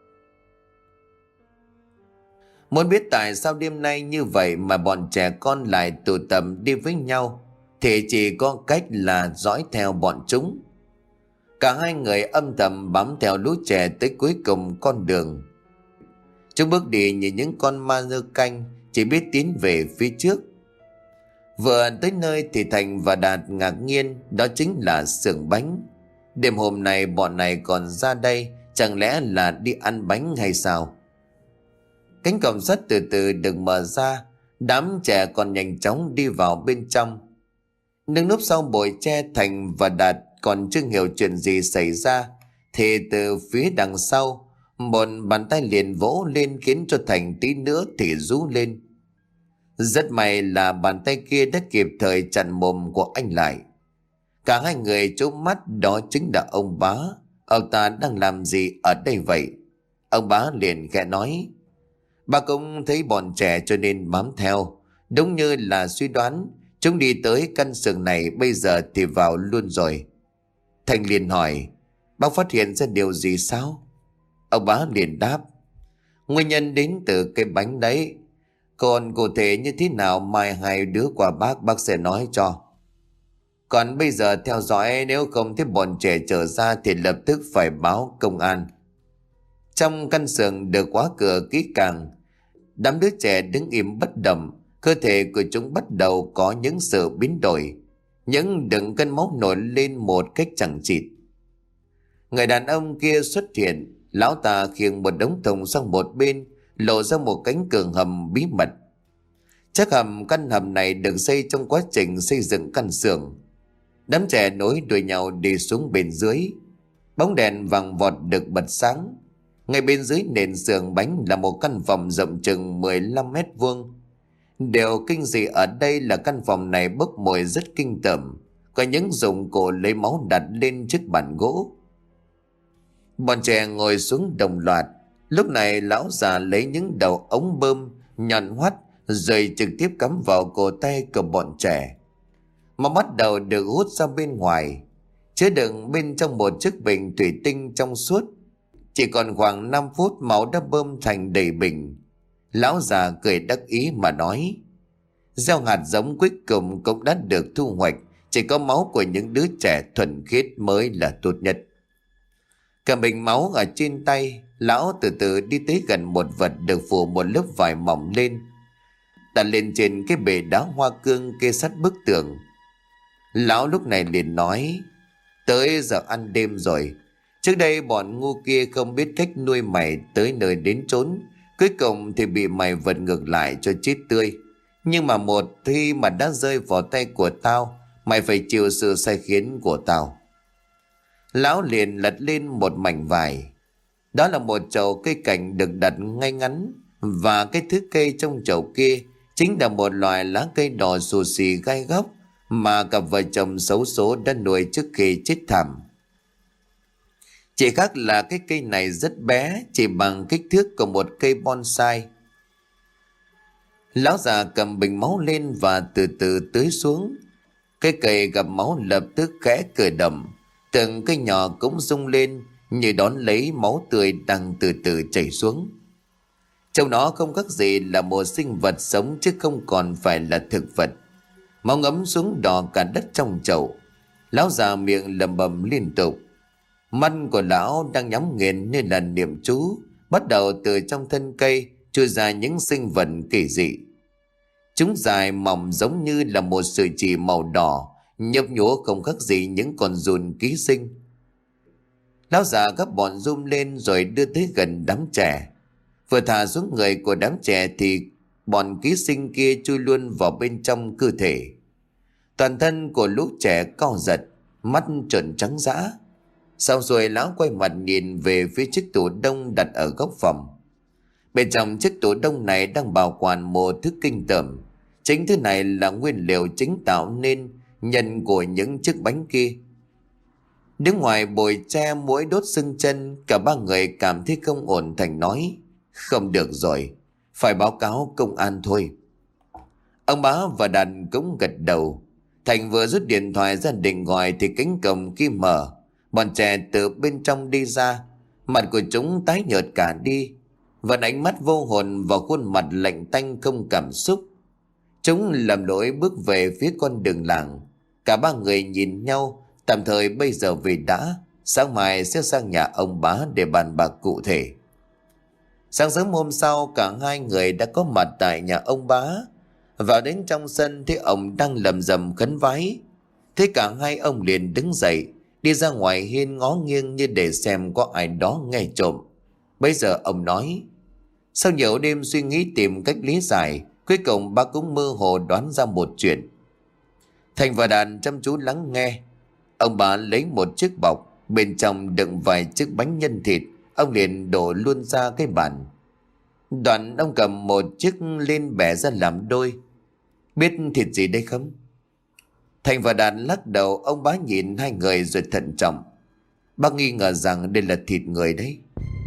[SPEAKER 1] Muốn biết tại sao đêm nay như vậy mà bọn trẻ con lại tụ tập đi với nhau thì chỉ có cách là dõi theo bọn chúng. Cả hai người âm thầm bám theo lũ trẻ tới cuối cùng con đường. Chúng bước đi như những con ma nơ canh, chỉ biết tiến về phía trước. Vừa tới nơi thì Thành và Đạt ngạc nhiên, đó chính là xưởng bánh. Đêm hôm nay bọn này còn ra đây, chẳng lẽ là đi ăn bánh hay sao? Cánh cổng sắt từ từ được mở ra, đám trẻ còn nhanh chóng đi vào bên trong. Đứng núp sau bụi tre, Thành và Đạt còn chưa hiểu chuyện gì xảy ra thì từ phía đằng sau, một bàn tay liền vỗ lên khiến cho Thành tí nữa thì rú lên. Rất may là bàn tay kia đã kịp thời chặn mồm của anh lại. Cả hai người trố mắt, đó chính là ông bá. Ông ta đang làm gì ở đây vậy? Ông bá liền khẽ nói: "Bà cũng thấy bọn trẻ cho nên bám theo. Đúng như là suy đoán, Chúng đi tới căn xưởng này bây giờ thì vào luôn rồi. Thành liền hỏi, bác phát hiện ra điều gì sao? Ông bá liền đáp, nguyên nhân đến từ cái bánh đấy. Còn cụ thể như thế nào mai hai đứa qua bác, bác sẽ nói cho. Còn bây giờ theo dõi, nếu không thấy bọn trẻ trở ra thì lập tức phải báo công an. Trong căn xưởng được khóa cửa kỹ càng, đám đứa trẻ đứng im bất động, cơ thể của chúng bắt đầu có những sự biến đổi, những đường cân máu nổi lên một cách chẳng chịt. Người đàn ông kia xuất hiện, lão ta khiêng một đống thùng sang một bên, lộ ra một cánh cửa hầm bí mật. Chắc hầm căn hầm này được xây trong quá trình xây dựng căn xưởng. Đám trẻ nối đuôi nhau đi xuống bên dưới. Bóng đèn vàng vọt được bật sáng. Ngay bên dưới nền xưởng bánh là một căn phòng rộng chừng mười lăm mét vuông. Điều kinh dị ở đây là căn phòng này bốc mùi rất kinh tởm. Có những dụng cụ lấy máu đặt lên chiếc bàn gỗ. Bọn trẻ ngồi xuống đồng loạt. Lúc này lão già lấy những đầu ống bơm nhọn hoắt rồi trực tiếp cắm vào cổ tay của bọn trẻ. Mà bắt đầu được hút ra bên ngoài, chứa đựng bên trong một chiếc bình thủy tinh trong suốt. Chỉ còn khoảng năm phút máu đã bơm thành đầy bình. Lão già cười đắc ý mà nói, gieo hạt giống cuối cùng cũng đã được thu hoạch. Chỉ có máu của những đứa trẻ thuần khiết mới là tốt nhất. Cầm bình máu ở trên tay, lão từ từ đi tới gần một vật được phủ một lớp vải mỏng lên, đặt lên trên cái bệ đá hoa cương kê sát bức tường. Lão lúc này liền nói, tới giờ ăn đêm rồi. Trước đây bọn ngu kia không biết cách nuôi mày tới nơi đến chốn, cuối cùng thì bị mày vật ngược lại cho chết tươi. Nhưng mà một khi mà đã rơi vào tay của tao, mày phải chịu sự sai khiến của tao. Lão liền lật lên một mảnh vải. Đó là một chậu cây cảnh được đặt ngay ngắn, và cái thứ cây trong chậu kia chính là một loài lá cây đỏ xù xì gai góc mà cặp vợ chồng xấu số đã nuôi trước khi chết thảm. Chỉ khác là cái cây này rất bé, chỉ bằng kích thước của một cây bonsai. Lão già cầm bình máu lên và từ từ tưới xuống. Cây cây gặp máu lập tức khẽ cử động, từng cây nhỏ cũng rung lên như đón lấy máu tươi đang từ từ chảy xuống. Trong nó không khác gì là một sinh vật sống chứ không còn phải là thực vật. Máu ngấm xuống đỏ cả đất trong chậu. Lão già miệng lẩm bẩm liên tục. Mắt của lão đang nhắm nghiền như là niệm chú. Bắt đầu từ trong thân cây chui ra những sinh vật kỳ dị. Chúng dài mỏng giống như là một sợi chỉ màu đỏ, nhấp nhúa không khác gì những con giun ký sinh. Lão già gấp bọn run lên rồi đưa tới gần đám trẻ. Vừa thả xuống người của đám trẻ thì bọn ký sinh kia chui luôn vào bên trong cơ thể. Toàn thân của lũ trẻ co giật, mắt trợn trắng dã. Sau rồi lão quay mặt nhìn về phía chiếc tủ đông đặt ở góc phòng. Bên trong chiếc tủ đông này đang bảo quản một thứ kinh tởm. Chính thứ này là nguyên liệu chính tạo nên nhân của những chiếc bánh kia. Đứng ngoài bồi tre muỗi đốt sưng chân, cả ba người cảm thấy không ổn. Thành nói, không được rồi, phải báo cáo công an thôi. Ông Bá và Đàn cũng gật đầu. Thành vừa rút điện thoại ra định gọi thì cánh cổng kia mở. Bọn trẻ từ bên trong đi ra, mặt của chúng tái nhợt cả đi, và ánh mắt vô hồn vào khuôn mặt lạnh tanh không cảm xúc. Chúng lầm lỗi bước về phía con đường làng. Cả ba người nhìn nhau, tạm thời bây giờ về đã, sáng mai sẽ sang nhà ông Bá để bàn bạc cụ thể. Sáng sớm hôm sau, cả hai người đã có mặt tại nhà ông Bá. Vào đến trong sân thấy ông đang lầm rầm khấn vái. Thế cả hai ông liền đứng dậy, đi ra ngoài hiên ngó nghiêng như để xem có ai đó nghe trộm. Bây giờ ông nói, sau nhiều đêm suy nghĩ tìm cách lý giải, cuối cùng ba cũng mơ hồ đoán ra một chuyện. Thành và Đàn chăm chú lắng nghe. Ông Bá lấy một chiếc bọc, bên trong đựng vài chiếc bánh nhân thịt. Ông liền đổ luôn ra cái bàn. Đoạn ông cầm một chiếc lên bẻ ra làm đôi. Biết thịt gì đây không? Thành và Đàn lắc đầu. Ông Bá nhìn hai người rồi thận trọng. Bác nghi ngờ rằng đây là thịt người đấy.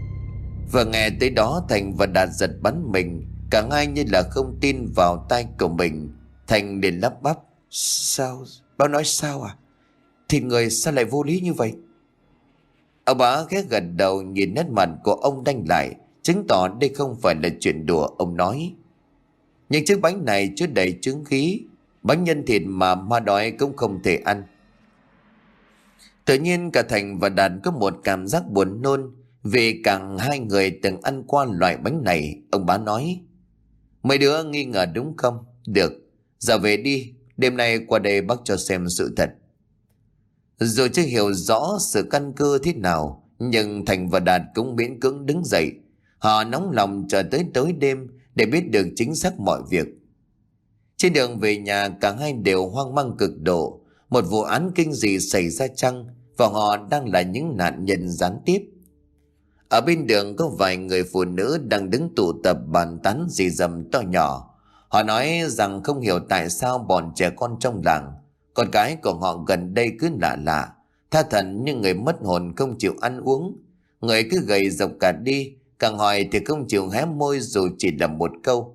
[SPEAKER 1] Vừa nghe tới đó, Thành và Đạt giật bắn mình. Cả hai như là không tin vào tai của mình. Thành liền lắp bắp,
[SPEAKER 2] Sao? Bác nói sao à? Thịt người sao lại vô lý như vậy?
[SPEAKER 1] Ông bá ghé gật đầu, nhìn nét mặt của ông đanh lại, chứng tỏ đây không phải là chuyện đùa. Ông nói: những chiếc bánh này chứa đầy trứng khí, bánh nhân thịt mà ma đói cũng không thể ăn. Tự nhiên cả Thành và Đạt có một cảm giác buồn nôn, vì cả hai người từng ăn qua loại bánh này. Ông bá nói: mấy đứa nghi ngờ đúng không? Được, giờ về đi, đêm nay qua đây bác cho xem sự thật. Dù chưa hiểu rõ sự căn cơ thế nào, nhưng Thành và Đạt cũng miễn cưỡng đứng dậy. Họ nóng lòng chờ tới tối đêm để biết được chính xác mọi việc. Trên đường về nhà, cả hai đều hoang mang cực độ. Một vụ án kinh dị xảy ra chăng, và họ đang là những nạn nhân gián tiếp. Ở bên đường có vài người phụ nữ đang đứng tụ tập bàn tán rì rầm to nhỏ. Họ nói rằng không hiểu tại sao bọn trẻ con trong làng, con cái của họ gần đây cứ lạ lạ, tha thẩn như người mất hồn, không chịu ăn uống. Người cứ gầy dọc cả đi, càng hỏi thì không chịu hé môi dù chỉ là một câu.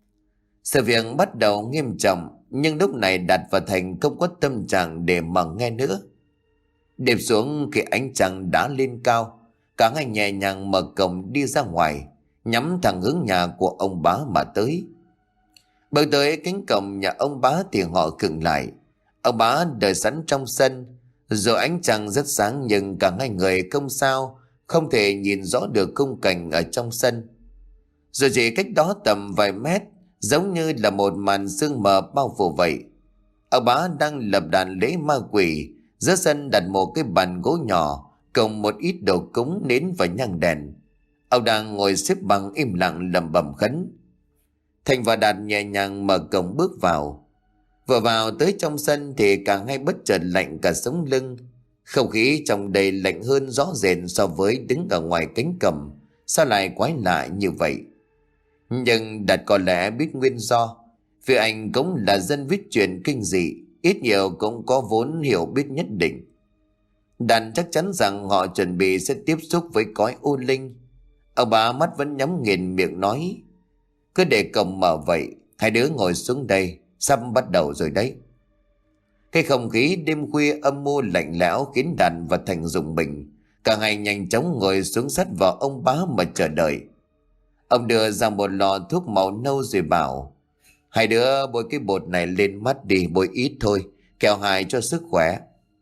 [SPEAKER 1] Sự việc bắt đầu nghiêm trọng, nhưng lúc này Đạt và Thành không có tâm trạng để mà nghe nữa. Đêm xuống khi ánh trăng đã lên cao, cả hai nhẹ nhàng mở cổng đi ra ngoài, nhắm thẳng hướng nhà của ông bá mà tới. Bước tới cánh cổng nhà ông bá thì họ khựng lại. Ông bá đợi sẵn trong sân, dù ánh trăng rất sáng nhưng cả hai người không sao không thể nhìn rõ được khung cảnh ở trong sân. Rồi chỉ cách đó tầm vài mét, giống như là một màn sương mờ bao phủ vậy. Ông bá đang lập đàn lễ ma quỷ. Giữa sân đặt một cái bàn gỗ nhỏ, cùng một ít đồ cúng, nến và nhang đèn. Ông đang ngồi xếp bằng im lặng lẩm bẩm khấn. Thành và Đạt nhẹ nhàng mở cổng bước vào. Vừa vào tới trong sân thì cả hai bất chợt lạnh cả sống lưng. Không khí trong đây lạnh hơn rõ rệt so với đứng ở ngoài cánh cổng. Sao lại quái lạ như vậy? Nhưng Đạt có lẽ biết nguyên do, vì anh cũng là dân viết truyện kinh dị, ít nhiều cũng có vốn hiểu biết nhất định. Đạt chắc chắn rằng họ chuẩn bị sẽ tiếp xúc với cõi u linh. Ông bà mắt vẫn nhắm nghiền miệng nói: cứ để cổng mở vậy, hai đứa ngồi xuống đây, sắp bắt đầu rồi đấy. Cái không khí đêm khuya âm mưu lạnh lẽo khiến Đạt và Thành rùng mình. Cả hai nhanh chóng ngồi xuống sát vào ông bá mà chờ đợi. Ông đưa ra một lọ thuốc màu nâu rồi bảo: hai đứa bôi cái bột này lên mắt đi, bôi ít thôi, kẻo hại cho sức khỏe.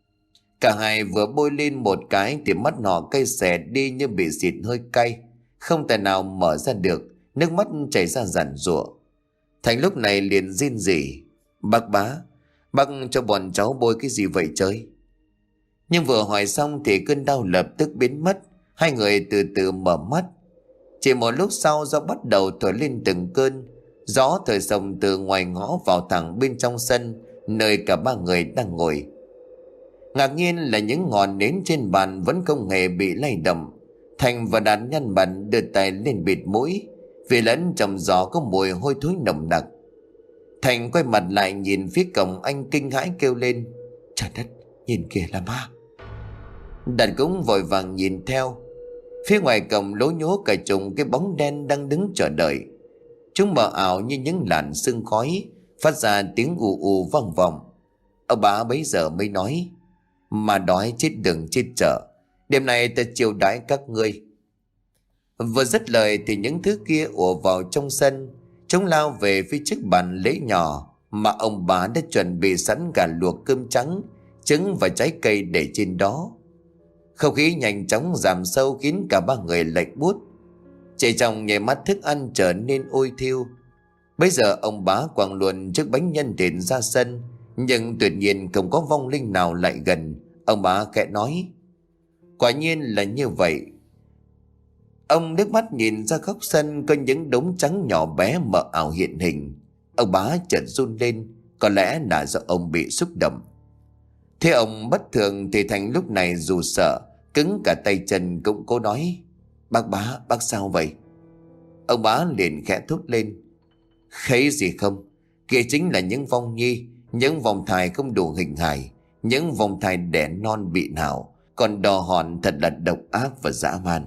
[SPEAKER 1] Cả hai vừa bôi lên một cái thì mắt họ cay xè đi như bị xịt hơi cay, không thể nào mở ra được, nước mắt chảy ra giàn giụa. Thành lúc này liền rên rỉ: bác bá, bác cho bọn cháu bôi cái gì vậy trời? Nhưng vừa hỏi xong thì cơn đau lập tức biến mất. Hai người từ từ mở mắt. Chỉ một lúc sau, gió bắt đầu thổi lên từng cơn. Gió thổi sồng từ ngoài ngõ vào thẳng bên trong sân, nơi cả ba người đang ngồi. Ngạc nhiên là những ngọn nến trên bàn vẫn không hề bị lay động. Thành và Đạt nhăn mặt đưa tay lên bịt mũi, vì lẫn trong gió có mùi hôi thối nồng nặc. Thành quay mặt lại nhìn phía cổng, anh kinh hãi kêu lên: trời đất, nhìn kìa là ma. Đạt cũng vội vàng nhìn theo. Phía ngoài cổng lố nhố cả chục cái bóng đen đang đứng chờ đợi. Chúng mờ ảo như những làn sương khói, phát ra tiếng ù ù vang vọng. Ông bá bấy giờ mới nói: mà đói chết đừng chết chợ, đêm nay ta chiêu đãi các ngươi. Vừa dứt lời thì những thứ kia ùa vào trong sân. Chúng lao về phía chiếc bàn lễ nhỏ mà ông bá đã chuẩn bị sẵn gà luộc, cơm trắng, trứng và trái cây để trên đó. Không khí nhanh chóng giảm sâu khiến cả ba người lạnh buốt. Chỉ trong nháy mắt thức ăn trở nên ôi thiêu. Bây giờ ông bá quăng luôn chiếc bánh nhân thịt ra sân, nhưng tuyệt nhiên không có vong linh nào lại gần. Ông bá khẽ nói: quả nhiên là như vậy. Ông nước mắt nhìn ra góc sân, có những đống trắng nhỏ bé mờ ảo hiện hình. Ông bá chợt run lên, có lẽ là do ông bị xúc động. Thế ông bất thường thì Thành lúc này dù sợ, cứng cả tay chân cũng cố nói: bác bá, bác sao vậy? Ông bá liền khẽ thốt lên: thấy gì không? Kia chính là những vong nhi, những vòng thai không đủ hình hài, những vòng thai đẻ non bị nào, còn đò hòn thật là độc ác và dã man.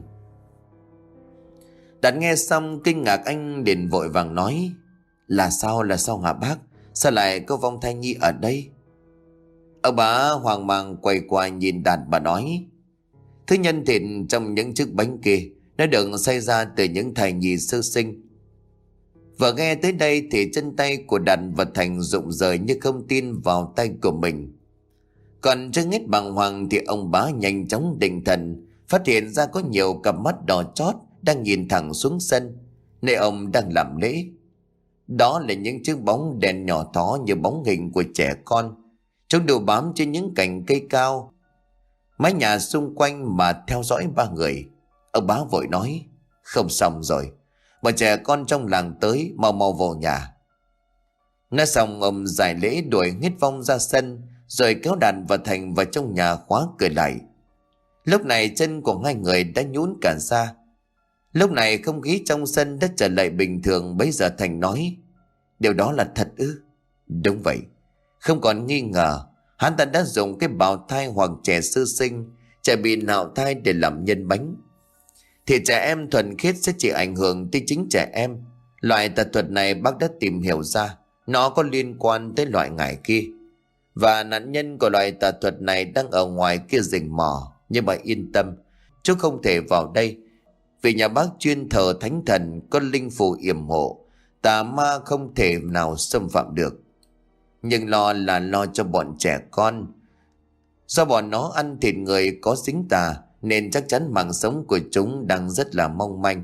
[SPEAKER 1] Đạt nghe xong kinh ngạc, anh liền vội vàng nói: là sao, là sao hả bác?
[SPEAKER 2] Sao lại có vong thai nhi ở đây? Ông bá hoang mang quay qua nhìn Đạt mà nói: Thứ nhân thịt trong những chiếc bánh kia nó được xây ra từ những thai nhi sơ sinh. Và nghe tới đây thì chân tay của Đạt và Thành rụng rời như không tin vào tay của mình. Còn chưa hết bàng hoàng thì ông bá nhanh chóng định thần, phát hiện ra có nhiều cặp mắt đỏ chót đang nhìn thẳng xuống sân nơi ông đang làm lễ. Đó là những chiếc bóng đèn nhỏ thó như bóng hình của trẻ con. Chúng đều bám trên những cành cây cao, mái nhà xung quanh mà theo dõi ba người. Ông bá vội nói: Không xong rồi, mà trẻ con trong làng tới, mau mau vào nhà. Nói xong ông giải lễ đuổi hết vong ra sân, rồi kéo Đạt và Thành vào trong nhà khóa cửa lại. Lúc này chân của hai người đã nhũn cả ra. Lúc này không khí trong sân đã trở lại bình thường. Bấy giờ Thành nói: Điều đó là thật ư? Đúng vậy. Không còn nghi ngờ, hắn ta đã dùng cái bào thai hoặc trẻ sơ sinh, trẻ bị nạo thai để làm nhân bánh. Thì trẻ em thuần khiết sẽ chỉ ảnh hưởng tới chính trẻ em. Loại tà thuật này bác đã tìm hiểu ra, nó có liên quan tới loại ngải kia. Và nạn nhân của loại tà thuật này đang ở ngoài kia rình mò. Nhưng mà yên tâm, chú không thể vào đây, vì nhà bác chuyên thờ thánh thần, có linh phù yểm hộ, tà ma không thể nào xâm phạm được. Nhưng lo là lo cho bọn trẻ con. Do bọn nó ăn thịt người có dính tà, nên chắc chắn mạng sống của chúng đang rất là mong manh.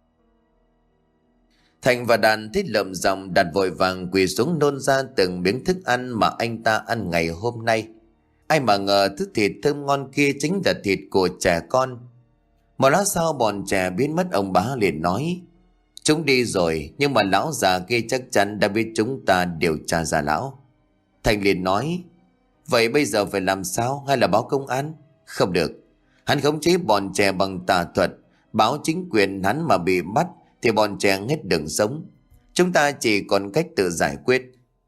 [SPEAKER 2] Thành và Đàn thấy lợm giọng, Đạt vội vàng quỳ xuống nôn ra từng miếng thức ăn mà anh ta ăn ngày hôm nay. Ai mà ngờ thứ thịt thơm ngon kia chính là thịt của trẻ con. Một lát sau bọn trẻ biến mất, ông bá liền nói: Chúng đi rồi, nhưng mà lão già kia chắc chắn đã biết chúng ta điều tra ra lão. Thành liền nói: Vậy bây giờ phải làm sao, hay là báo công an? Không được, hắn khống chế bọn trẻ bằng tà thuật. Báo chính quyền hắn mà bị bắt thì bọn trẻ hết đường sống. Chúng ta chỉ còn cách tự giải quyết.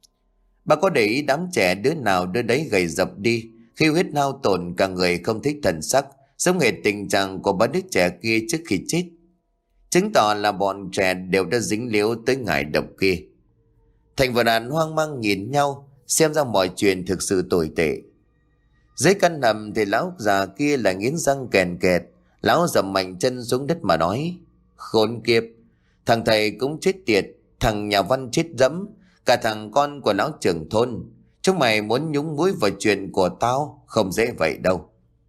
[SPEAKER 2] Bà có để ý đám trẻ đứa nào đứa đấy gầy dập đi, khi huyết hao tổn, cả người không thích thần sắc, giống hệt tình trạng của ba đứa trẻ kia trước khi chết. Chứng tỏ là bọn trẻ đều đã dính líu tới ngải độc kia. Thành và Đàn hoang mang nhìn nhau, xem ra mọi chuyện thực sự tồi tệ. Dưới căn hầm thì lão già kia là nghiến răng kèn kẹt. Lão dầm mạnh chân xuống đất mà nói: Khốn kiếp, thằng thầy cũng chết tiệt, thằng nhà văn chết dẫm, cả thằng con của lão trưởng thôn. Chúng mày muốn nhúng mũi vào chuyện của tao, không dễ vậy đâu.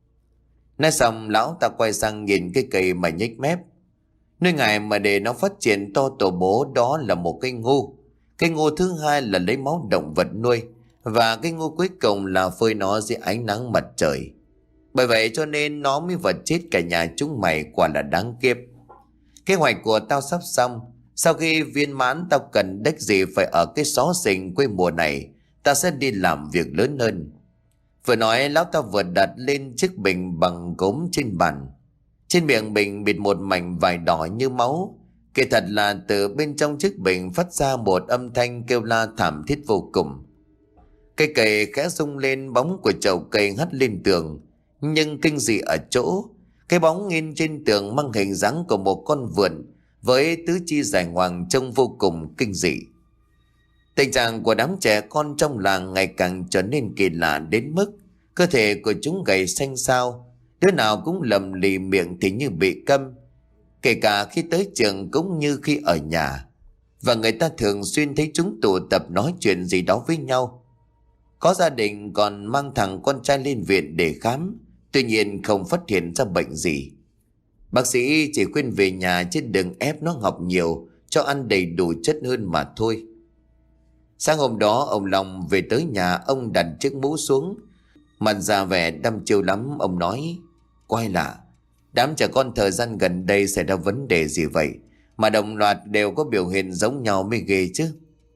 [SPEAKER 2] Nói xong lão ta quay sang nhìn cái cây mà nhếch mép. Nơi ngài mà để nó phát triển to tổ bố đó là một cây ngô. Cây ngô thứ hai là lấy máu động vật nuôi, và cây ngô cuối cùng là phơi nó dưới ánh nắng mặt trời. Bởi vậy cho nên nó mới vật chết cả nhà chúng mày, quả là đáng kiếp. Kế hoạch của tao sắp xong. Sau khi viên mãn, tao cần đếch gì phải ở cái xó xỉnh quê mùa này. Ta sẽ đi làm việc lớn hơn. Vừa nói lão ta vừa đặt lên chiếc bình bằng gốm trên bàn. Trên miệng bình bịt một mảnh vải đỏ như máu. Kể thật là từ bên trong chiếc bình phát ra một âm thanh kêu la thảm thiết vô cùng. Cây cầy khẽ rung lên, bóng của chậu cây hắt lên tường. Nhưng kinh dị ở chỗ, cái bóng in trên tường mang hình dáng của một con vượn với tứ chi dài ngoằng, trông vô cùng kinh dị. Tình trạng của đám trẻ con trong làng ngày càng trở nên kỳ lạ đến mức cơ thể của chúng gầy xanh xao, đứa nào cũng lầm lì miệng thì như bị câm, kể cả khi tới trường cũng như khi ở nhà. Và người ta thường xuyên thấy chúng tụ tập nói chuyện gì đó với nhau. Có gia đình còn mang thằng con trai lên viện để khám, tuy nhiên không phát hiện ra bệnh gì. Bác sĩ chỉ khuyên về nhà chứ đừng ép nó học nhiều, cho ăn đầy đủ chất hơn mà thôi. Sáng hôm đó ông Long về tới nhà, ông đặt chiếc mũ xuống, mặt ra vẻ đăm chiêu lắm. Ông nói: Quái lạ, đám trẻ con thời gian gần đây xảy ra vấn đề gì vậy mà đồng loạt đều có biểu hiện giống nhau mới ghê chứ.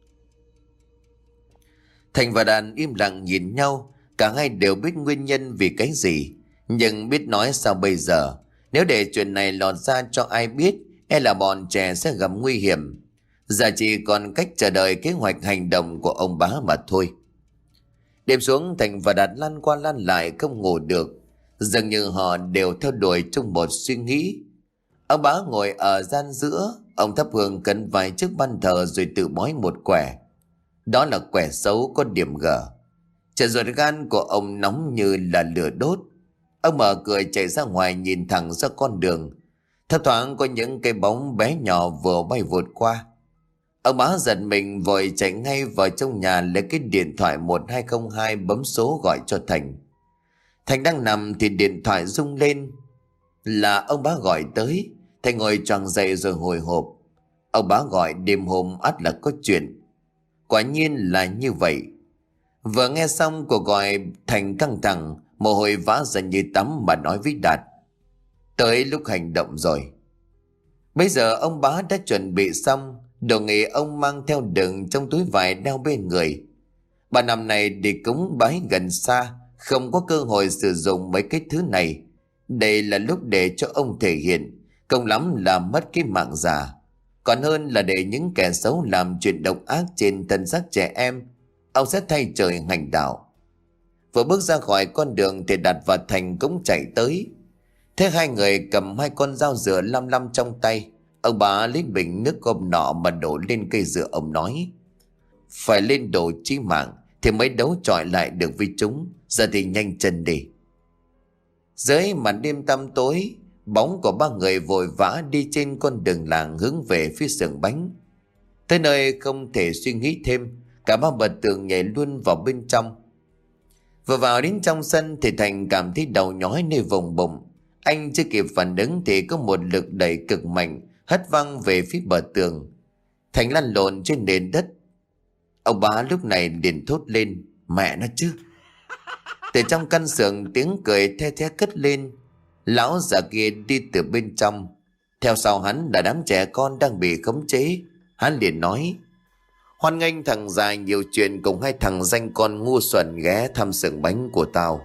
[SPEAKER 2] Thành và Đàn im lặng nhìn nhau. Cả hai đều biết nguyên nhân vì cái gì, nhưng biết nói sao bây giờ. Nếu để chuyện này lọt ra cho ai biết, e là bọn trẻ sẽ gặp nguy hiểm. Giờ chỉ còn cách chờ đợi kế hoạch hành động của ông bá mà thôi. Đêm xuống, Thành và Đạt lăn qua lăn lại không ngủ được. Dường như họ đều theo đuổi chung một suy nghĩ. Ông bá ngồi ở gian giữa, ông thắp hương cấn vài chiếc ban thờ rồi tự bói một quẻ. Đó là quẻ xấu có điểm gở. Trận ruột gan của ông nóng như là lửa đốt. Ông mở cửa chạy ra ngoài nhìn thẳng ra con đường. Thấp thoáng có những cây bóng bé nhỏ vừa bay vụt qua. Ông bá giật mình vội chạy ngay vào trong nhà lấy cái điện thoại một hai không hai bấm số gọi cho Thành. Thành đang nằm thì điện thoại rung lên. Là ông bá gọi tới. Thành ngồi choàng dậy rồi hồi hộp. Ông bá gọi đêm hôm ắt là có chuyện. Quả nhiên là như vậy. Vừa nghe xong cuộc gọi, Thành căng thẳng, mồ hôi vã ra như tắm mà nói với Đạt: tới lúc hành động rồi. Bây giờ ông bá đã chuẩn bị xong. Đồ nghề ông mang theo đựng trong túi vải đeo bên người. Ba năm này đi cúng bái gần xa, không có cơ hội sử dụng mấy cái thứ này. Đây là lúc để cho ông thể hiện, không lắm là mất cái mạng già, còn hơn là để những kẻ xấu làm chuyện độc ác trên thân xác trẻ em. Ông sẽ thay trời hành đạo. Vừa bước ra khỏi con đường thì Đạt và Thành cũng chạy tới. Thế hai người cầm hai con dao dựa lăm lăm trong tay. Ông bá lấy bình nước cơm nọ mà đổ lên cây dựa. Ông nói: phải lên đồ chí mạng thì mới đấu chọi lại được với chúng. Giờ thì nhanh chân đi. Dưới màn đêm tăm tối, bóng của ba người vội vã đi trên con đường làng hướng về phía xưởng bánh. Tới nơi không thể suy nghĩ thêm, cả ba bật tường nhảy luôn vào bên trong. Vừa vào đến trong sân thì Thành cảm thấy đầu nhói nơi vùng bụng. Anh chưa kịp phản ứng thì có một lực đẩy cực mạnh hất văng về phía bờ tường. Thành lăn lộn trên nền đất. Ông bá lúc này liền thốt lên: mẹ nó chứ. Từ trong căn xưởng tiếng cười the thé cất lên. Lão già kia đi từ bên trong. Theo sau hắn là đám trẻ con đang bị khống chế. Hắn liền nói: hoan nghênh thằng già nhiều chuyện cùng hai thằng danh con ngu xuẩn ghé thăm xưởng bánh của tao.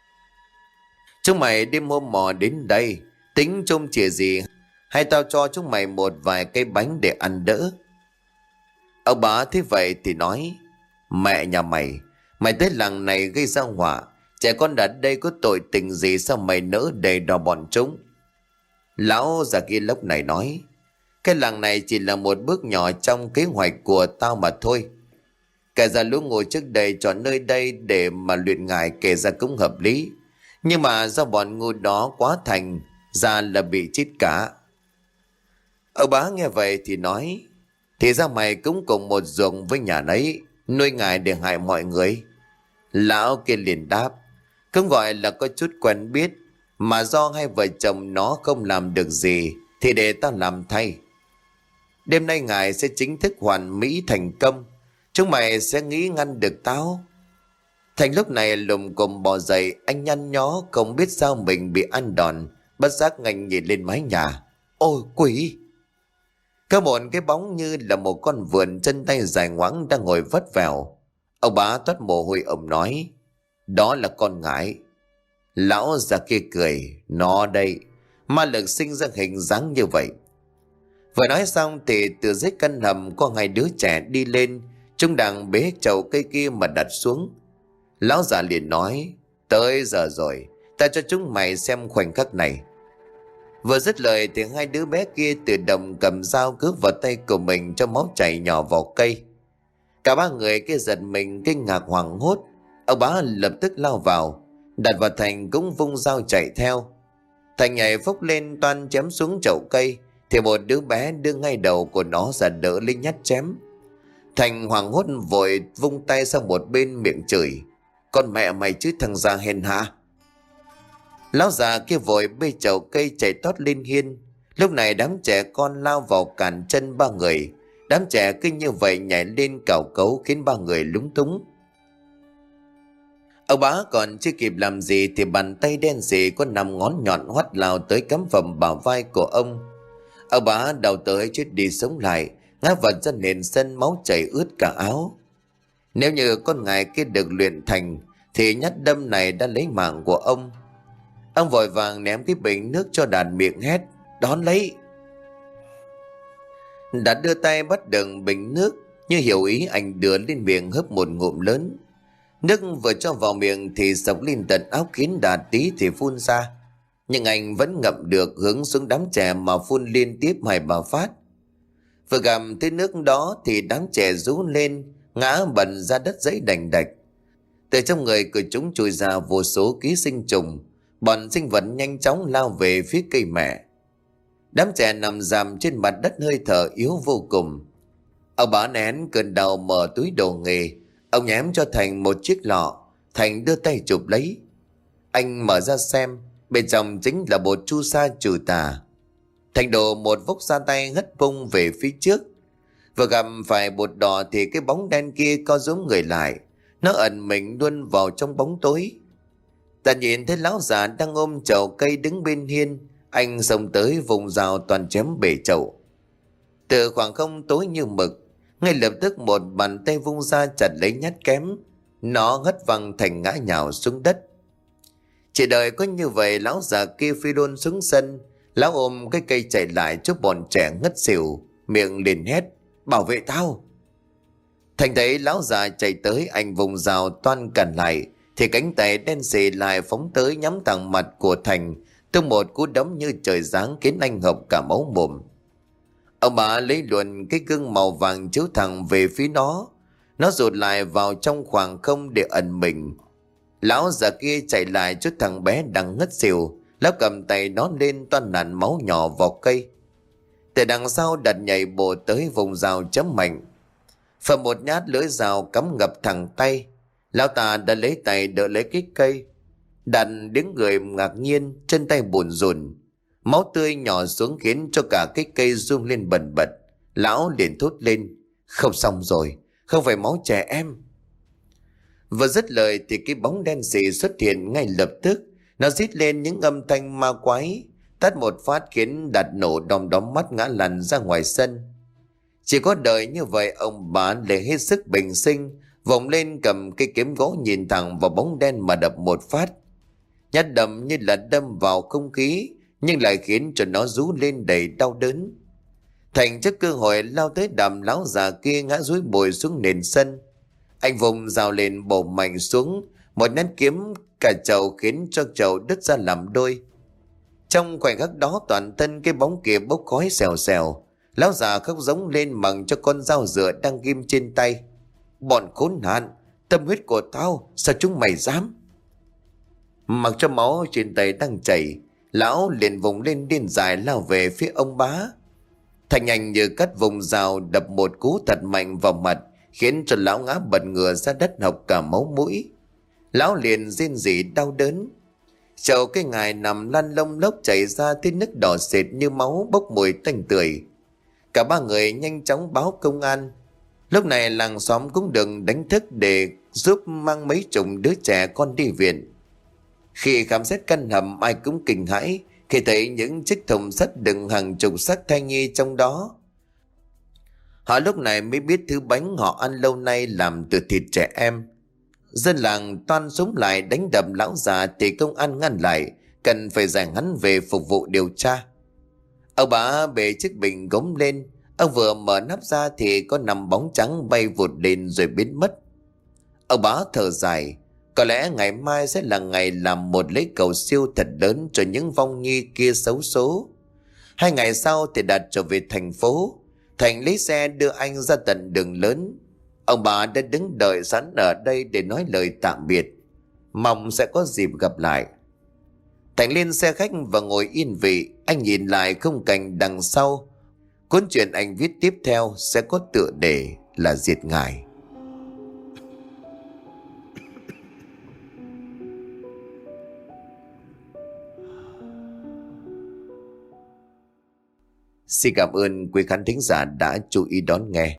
[SPEAKER 2] Chúng mày đêm hôm mò đến đây tính trông chìa gì, hay tao cho chúng mày một vài cây bánh để ăn đỡ? Ông bá thế vậy thì nói: mẹ nhà mày, mày tới làng này gây ra họa, trẻ con ở đây có tội tình gì sao mày nỡ để đò bọn chúng? Lão già kia lúc này nói: cái làng này chỉ là một bước nhỏ trong kế hoạch của tao mà thôi. Cả già lũ ngồi trước đây chọn nơi đây để mà luyện ngải kể ra cũng hợp lý. Nhưng mà do bọn ngu đó quá thành ra là bị chết cả. Ông bá nghe vậy thì nói: thì ra mày cũng cùng một ruộng với nhà nấy, nuôi ngài để hại mọi người. Lão kia liền đáp: không gọi là có chút quen biết, mà do hai vợ chồng nó không làm được gì thì để tao làm thay. Đêm nay ngài sẽ chính thức hoàn mỹ thành công. Chúng mày sẽ nghĩ ngăn được tao? Thành lúc này lùm cùm bò dậy, anh nhăn nhó không biết sao mình bị ăn đòn, bất giác ngành nhìn lên mái nhà. Ôi quỷ! Có một cái bóng như là một con vượn chân tay dài ngoẵng đang ngồi vất vẻo. Ông bá toát mồ hôi. Ông nói: đó là con ngải. Lão già kia cười: nó đây, ma lực sinh ra hình dáng như vậy. Vừa nói xong thì từ dưới căn hầm có hai đứa trẻ đi lên. Chúng đang bế chậu cây kia mà đặt xuống. Lão già liền nói: tới giờ rồi, ta cho chúng mày xem khoảnh khắc này. Vừa dứt lời thì hai đứa bé kia tự động cầm dao cướp vào tay của mình cho máu chảy nhỏ vào cây. Cả ba người kia giật mình kinh ngạc hoảng hốt. Ông bá lập tức lao vào. Đạt và Thành cũng vung dao chạy theo. Thành nhảy phốc lên toan chém xuống chậu cây thì một đứa bé đưa ngay đầu của nó ra đỡ lấy nhát chém. Thành hoảng hốt vội vung tay sang một bên miệng chửi: con mẹ mày chứ thằng già hèn hạ. Lão già kia vội bê chậu cây chạy tót lên hiên. Lúc này đám trẻ con lao vào cản chân ba người. Đám trẻ cứ như vậy nhảy lên cào cấu khiến ba người lúng túng. Ông bá còn chưa kịp làm gì thì bàn tay đen sì có năm ngón nhọn hoắt lao tới cắm vào bả vai của ông. Ông bá đau tới chết đi sống lại, ngã vật ra nền sân, máu chảy ướt cả áo. Nếu như con ngài kia được luyện thành thì nhát đâm này đã lấy mạng của ông. Ông vội vàng ném cái bình nước cho Đạt, miệng hét: đón lấy. Đạt đưa tay bắt đựng bình nước, như hiểu ý anh đưa lên miệng hớp một ngụm lớn. Nước vừa cho vào miệng thì sộc lên tận áo khiến Đạt tí thì phun ra. Nhưng anh vẫn ngậm được, hướng xuống đám trẻ mà phun liên tiếp hai ba phát. Vừa gặm tới nước đó thì đám trẻ rú lên, ngã bần ra đất dãy đành đạch. Từ trong người của chúng trôi ra vô số ký sinh trùng, bọn sinh vật nhanh chóng lao về phía cây mẹ. Đám trẻ nằm rạp trên mặt đất hơi thở yếu vô cùng. Ông bá nén cơn đau mở túi đồ nghề, ông nhém cho Thành một chiếc lọ. Thành đưa tay chụp lấy. Anh mở ra xem, bên trong chính là bột chu sa trừ tà. Thành đổ một vốc ra tay hất bung về phía trước. Vừa gặp phải bột đỏ thì cái bóng đen kia co rúm người lại. Nó ẩn mình luôn vào trong bóng tối. Ta nhìn thấy lão già đang ôm chậu cây đứng bên hiên. Anh xông tới vùng rào toàn chém bể chậu. Từ khoảng không tối như mực, ngay lập tức một bàn tay vung ra chặt lấy nhát kém. Nó hất văng Thành ngã nhào xuống đất. Chỉ đợi có như vậy, lão già kia phi đôn xuống sân. Lão ôm cái cây chạy lại cho bọn trẻ ngất xỉu, miệng liền hét: "Bảo vệ tao!" Thành thấy lão già chạy tới, anh vùng rào toan cản lại, thì cánh tay đen xì lại phóng tới nhắm thẳng mặt của Thành, tung một cú đấm như trời giáng khiến anh hộc cả máu mồm. Ông bà lấy luồn cái gương màu vàng chiếu thẳng về phía nó. Nó rụt lại vào trong khoảng không để ẩn mình. Lão già kia chạy lại chút thằng bé đang ngất xỉu. Lão cầm tay nó lên toan nặn máu nhỏ vào cây. Từ đằng sau đặt nhảy bộ tới vùng rào chấm mạnh. Phần một nhát lưỡi rào cắm ngập thẳng tay. Lão ta đã lấy tay đỡ lấy cái cây. Đặt đứng người ngạc nhiên, chân tay buồn rùn. Máu tươi nhỏ xuống khiến cho cả cái cây rung lên bần bật. Lão liền thốt lên: "Không xong rồi, không phải máu trẻ em." Vừa dứt lời thì cái bóng đen xì xuất hiện ngay lập tức. Nó rít lên những âm thanh ma quái, tát một phát khiến Đạt nổ đom đóm mắt ngã lăn ra ngoài sân. Chỉ có đợi như vậy, ông bà lại hết sức bình sinh, vòng lên cầm cây kiếm gỗ nhìn thẳng vào bóng đen mà đập một phát. Nhát đâm như là đâm vào không khí, nhưng lại khiến cho nó rú lên đầy đau đớn. Thành trước cơ hội lao tới đàm lão già kia ngã rúi bồi xuống nền sân. Anh vùng rào lên bổ mạnh xuống, một nhát kiếm cả chậu khiến cho chậu đứt ra làm đôi. Trong khoảnh khắc đó, toàn thân cái bóng kia bốc khói xèo xèo. Lão già khóc giống lên mặc cho con dao dựa đang ghim trên tay: "Bọn khốn nạn, tâm huyết của tao, sao chúng mày dám?" Mặc cho máu trên tay đang chảy, lão liền vùng lên điên dài lao về phía ông bá. Thành nhanh như cắt vùng rào đập một cú thật mạnh vào mặt, khiến cho lão ngã bật ngửa ra đất học cả máu mũi. Lão liền rên rỉ đau đớn. Chậu cái ngài nằm lăn lông lốc chảy ra tới nước đỏ sệt như máu, bốc mùi tanh tưởi. Cả ba người nhanh chóng báo công an. Lúc này làng xóm cũng đừng đánh thức để giúp mang mấy chục đứa trẻ con đi viện. Khi khám xét căn hầm, ai cũng kinh hãi khi thấy những chiếc thùng sắt đựng hàng chục xác thai nhi trong đó. Họ lúc này mới biết thứ bánh họ ăn lâu nay làm từ thịt trẻ em. Dân làng toan súng lại đánh đập lão già thì công an ngăn lại, cần phải giải hắn về phục vụ điều tra. Ông bá bê chiếc bình gốm lên. Ông vừa mở nắp ra thì có nằm bóng trắng bay vụt lên rồi biến mất. Ông bá thở dài, có lẽ ngày mai sẽ là ngày làm một lễ cầu siêu thật lớn cho những vong nhi kia xấu số. Hai ngày sau thì Đạt trở về thành phố. Thành lấy xe đưa anh ra tận đường lớn. Ông bà đã đứng đợi sẵn ở đây để nói lời tạm biệt, mong sẽ có dịp gặp lại. Thành lên xe khách và ngồi yên vị. Anh nhìn lại khung cảnh đằng sau. Cuốn truyện anh viết tiếp theo sẽ có tựa đề là Diệt Ngài. Xin cảm ơn quý khán thính giả đã chú ý đón nghe.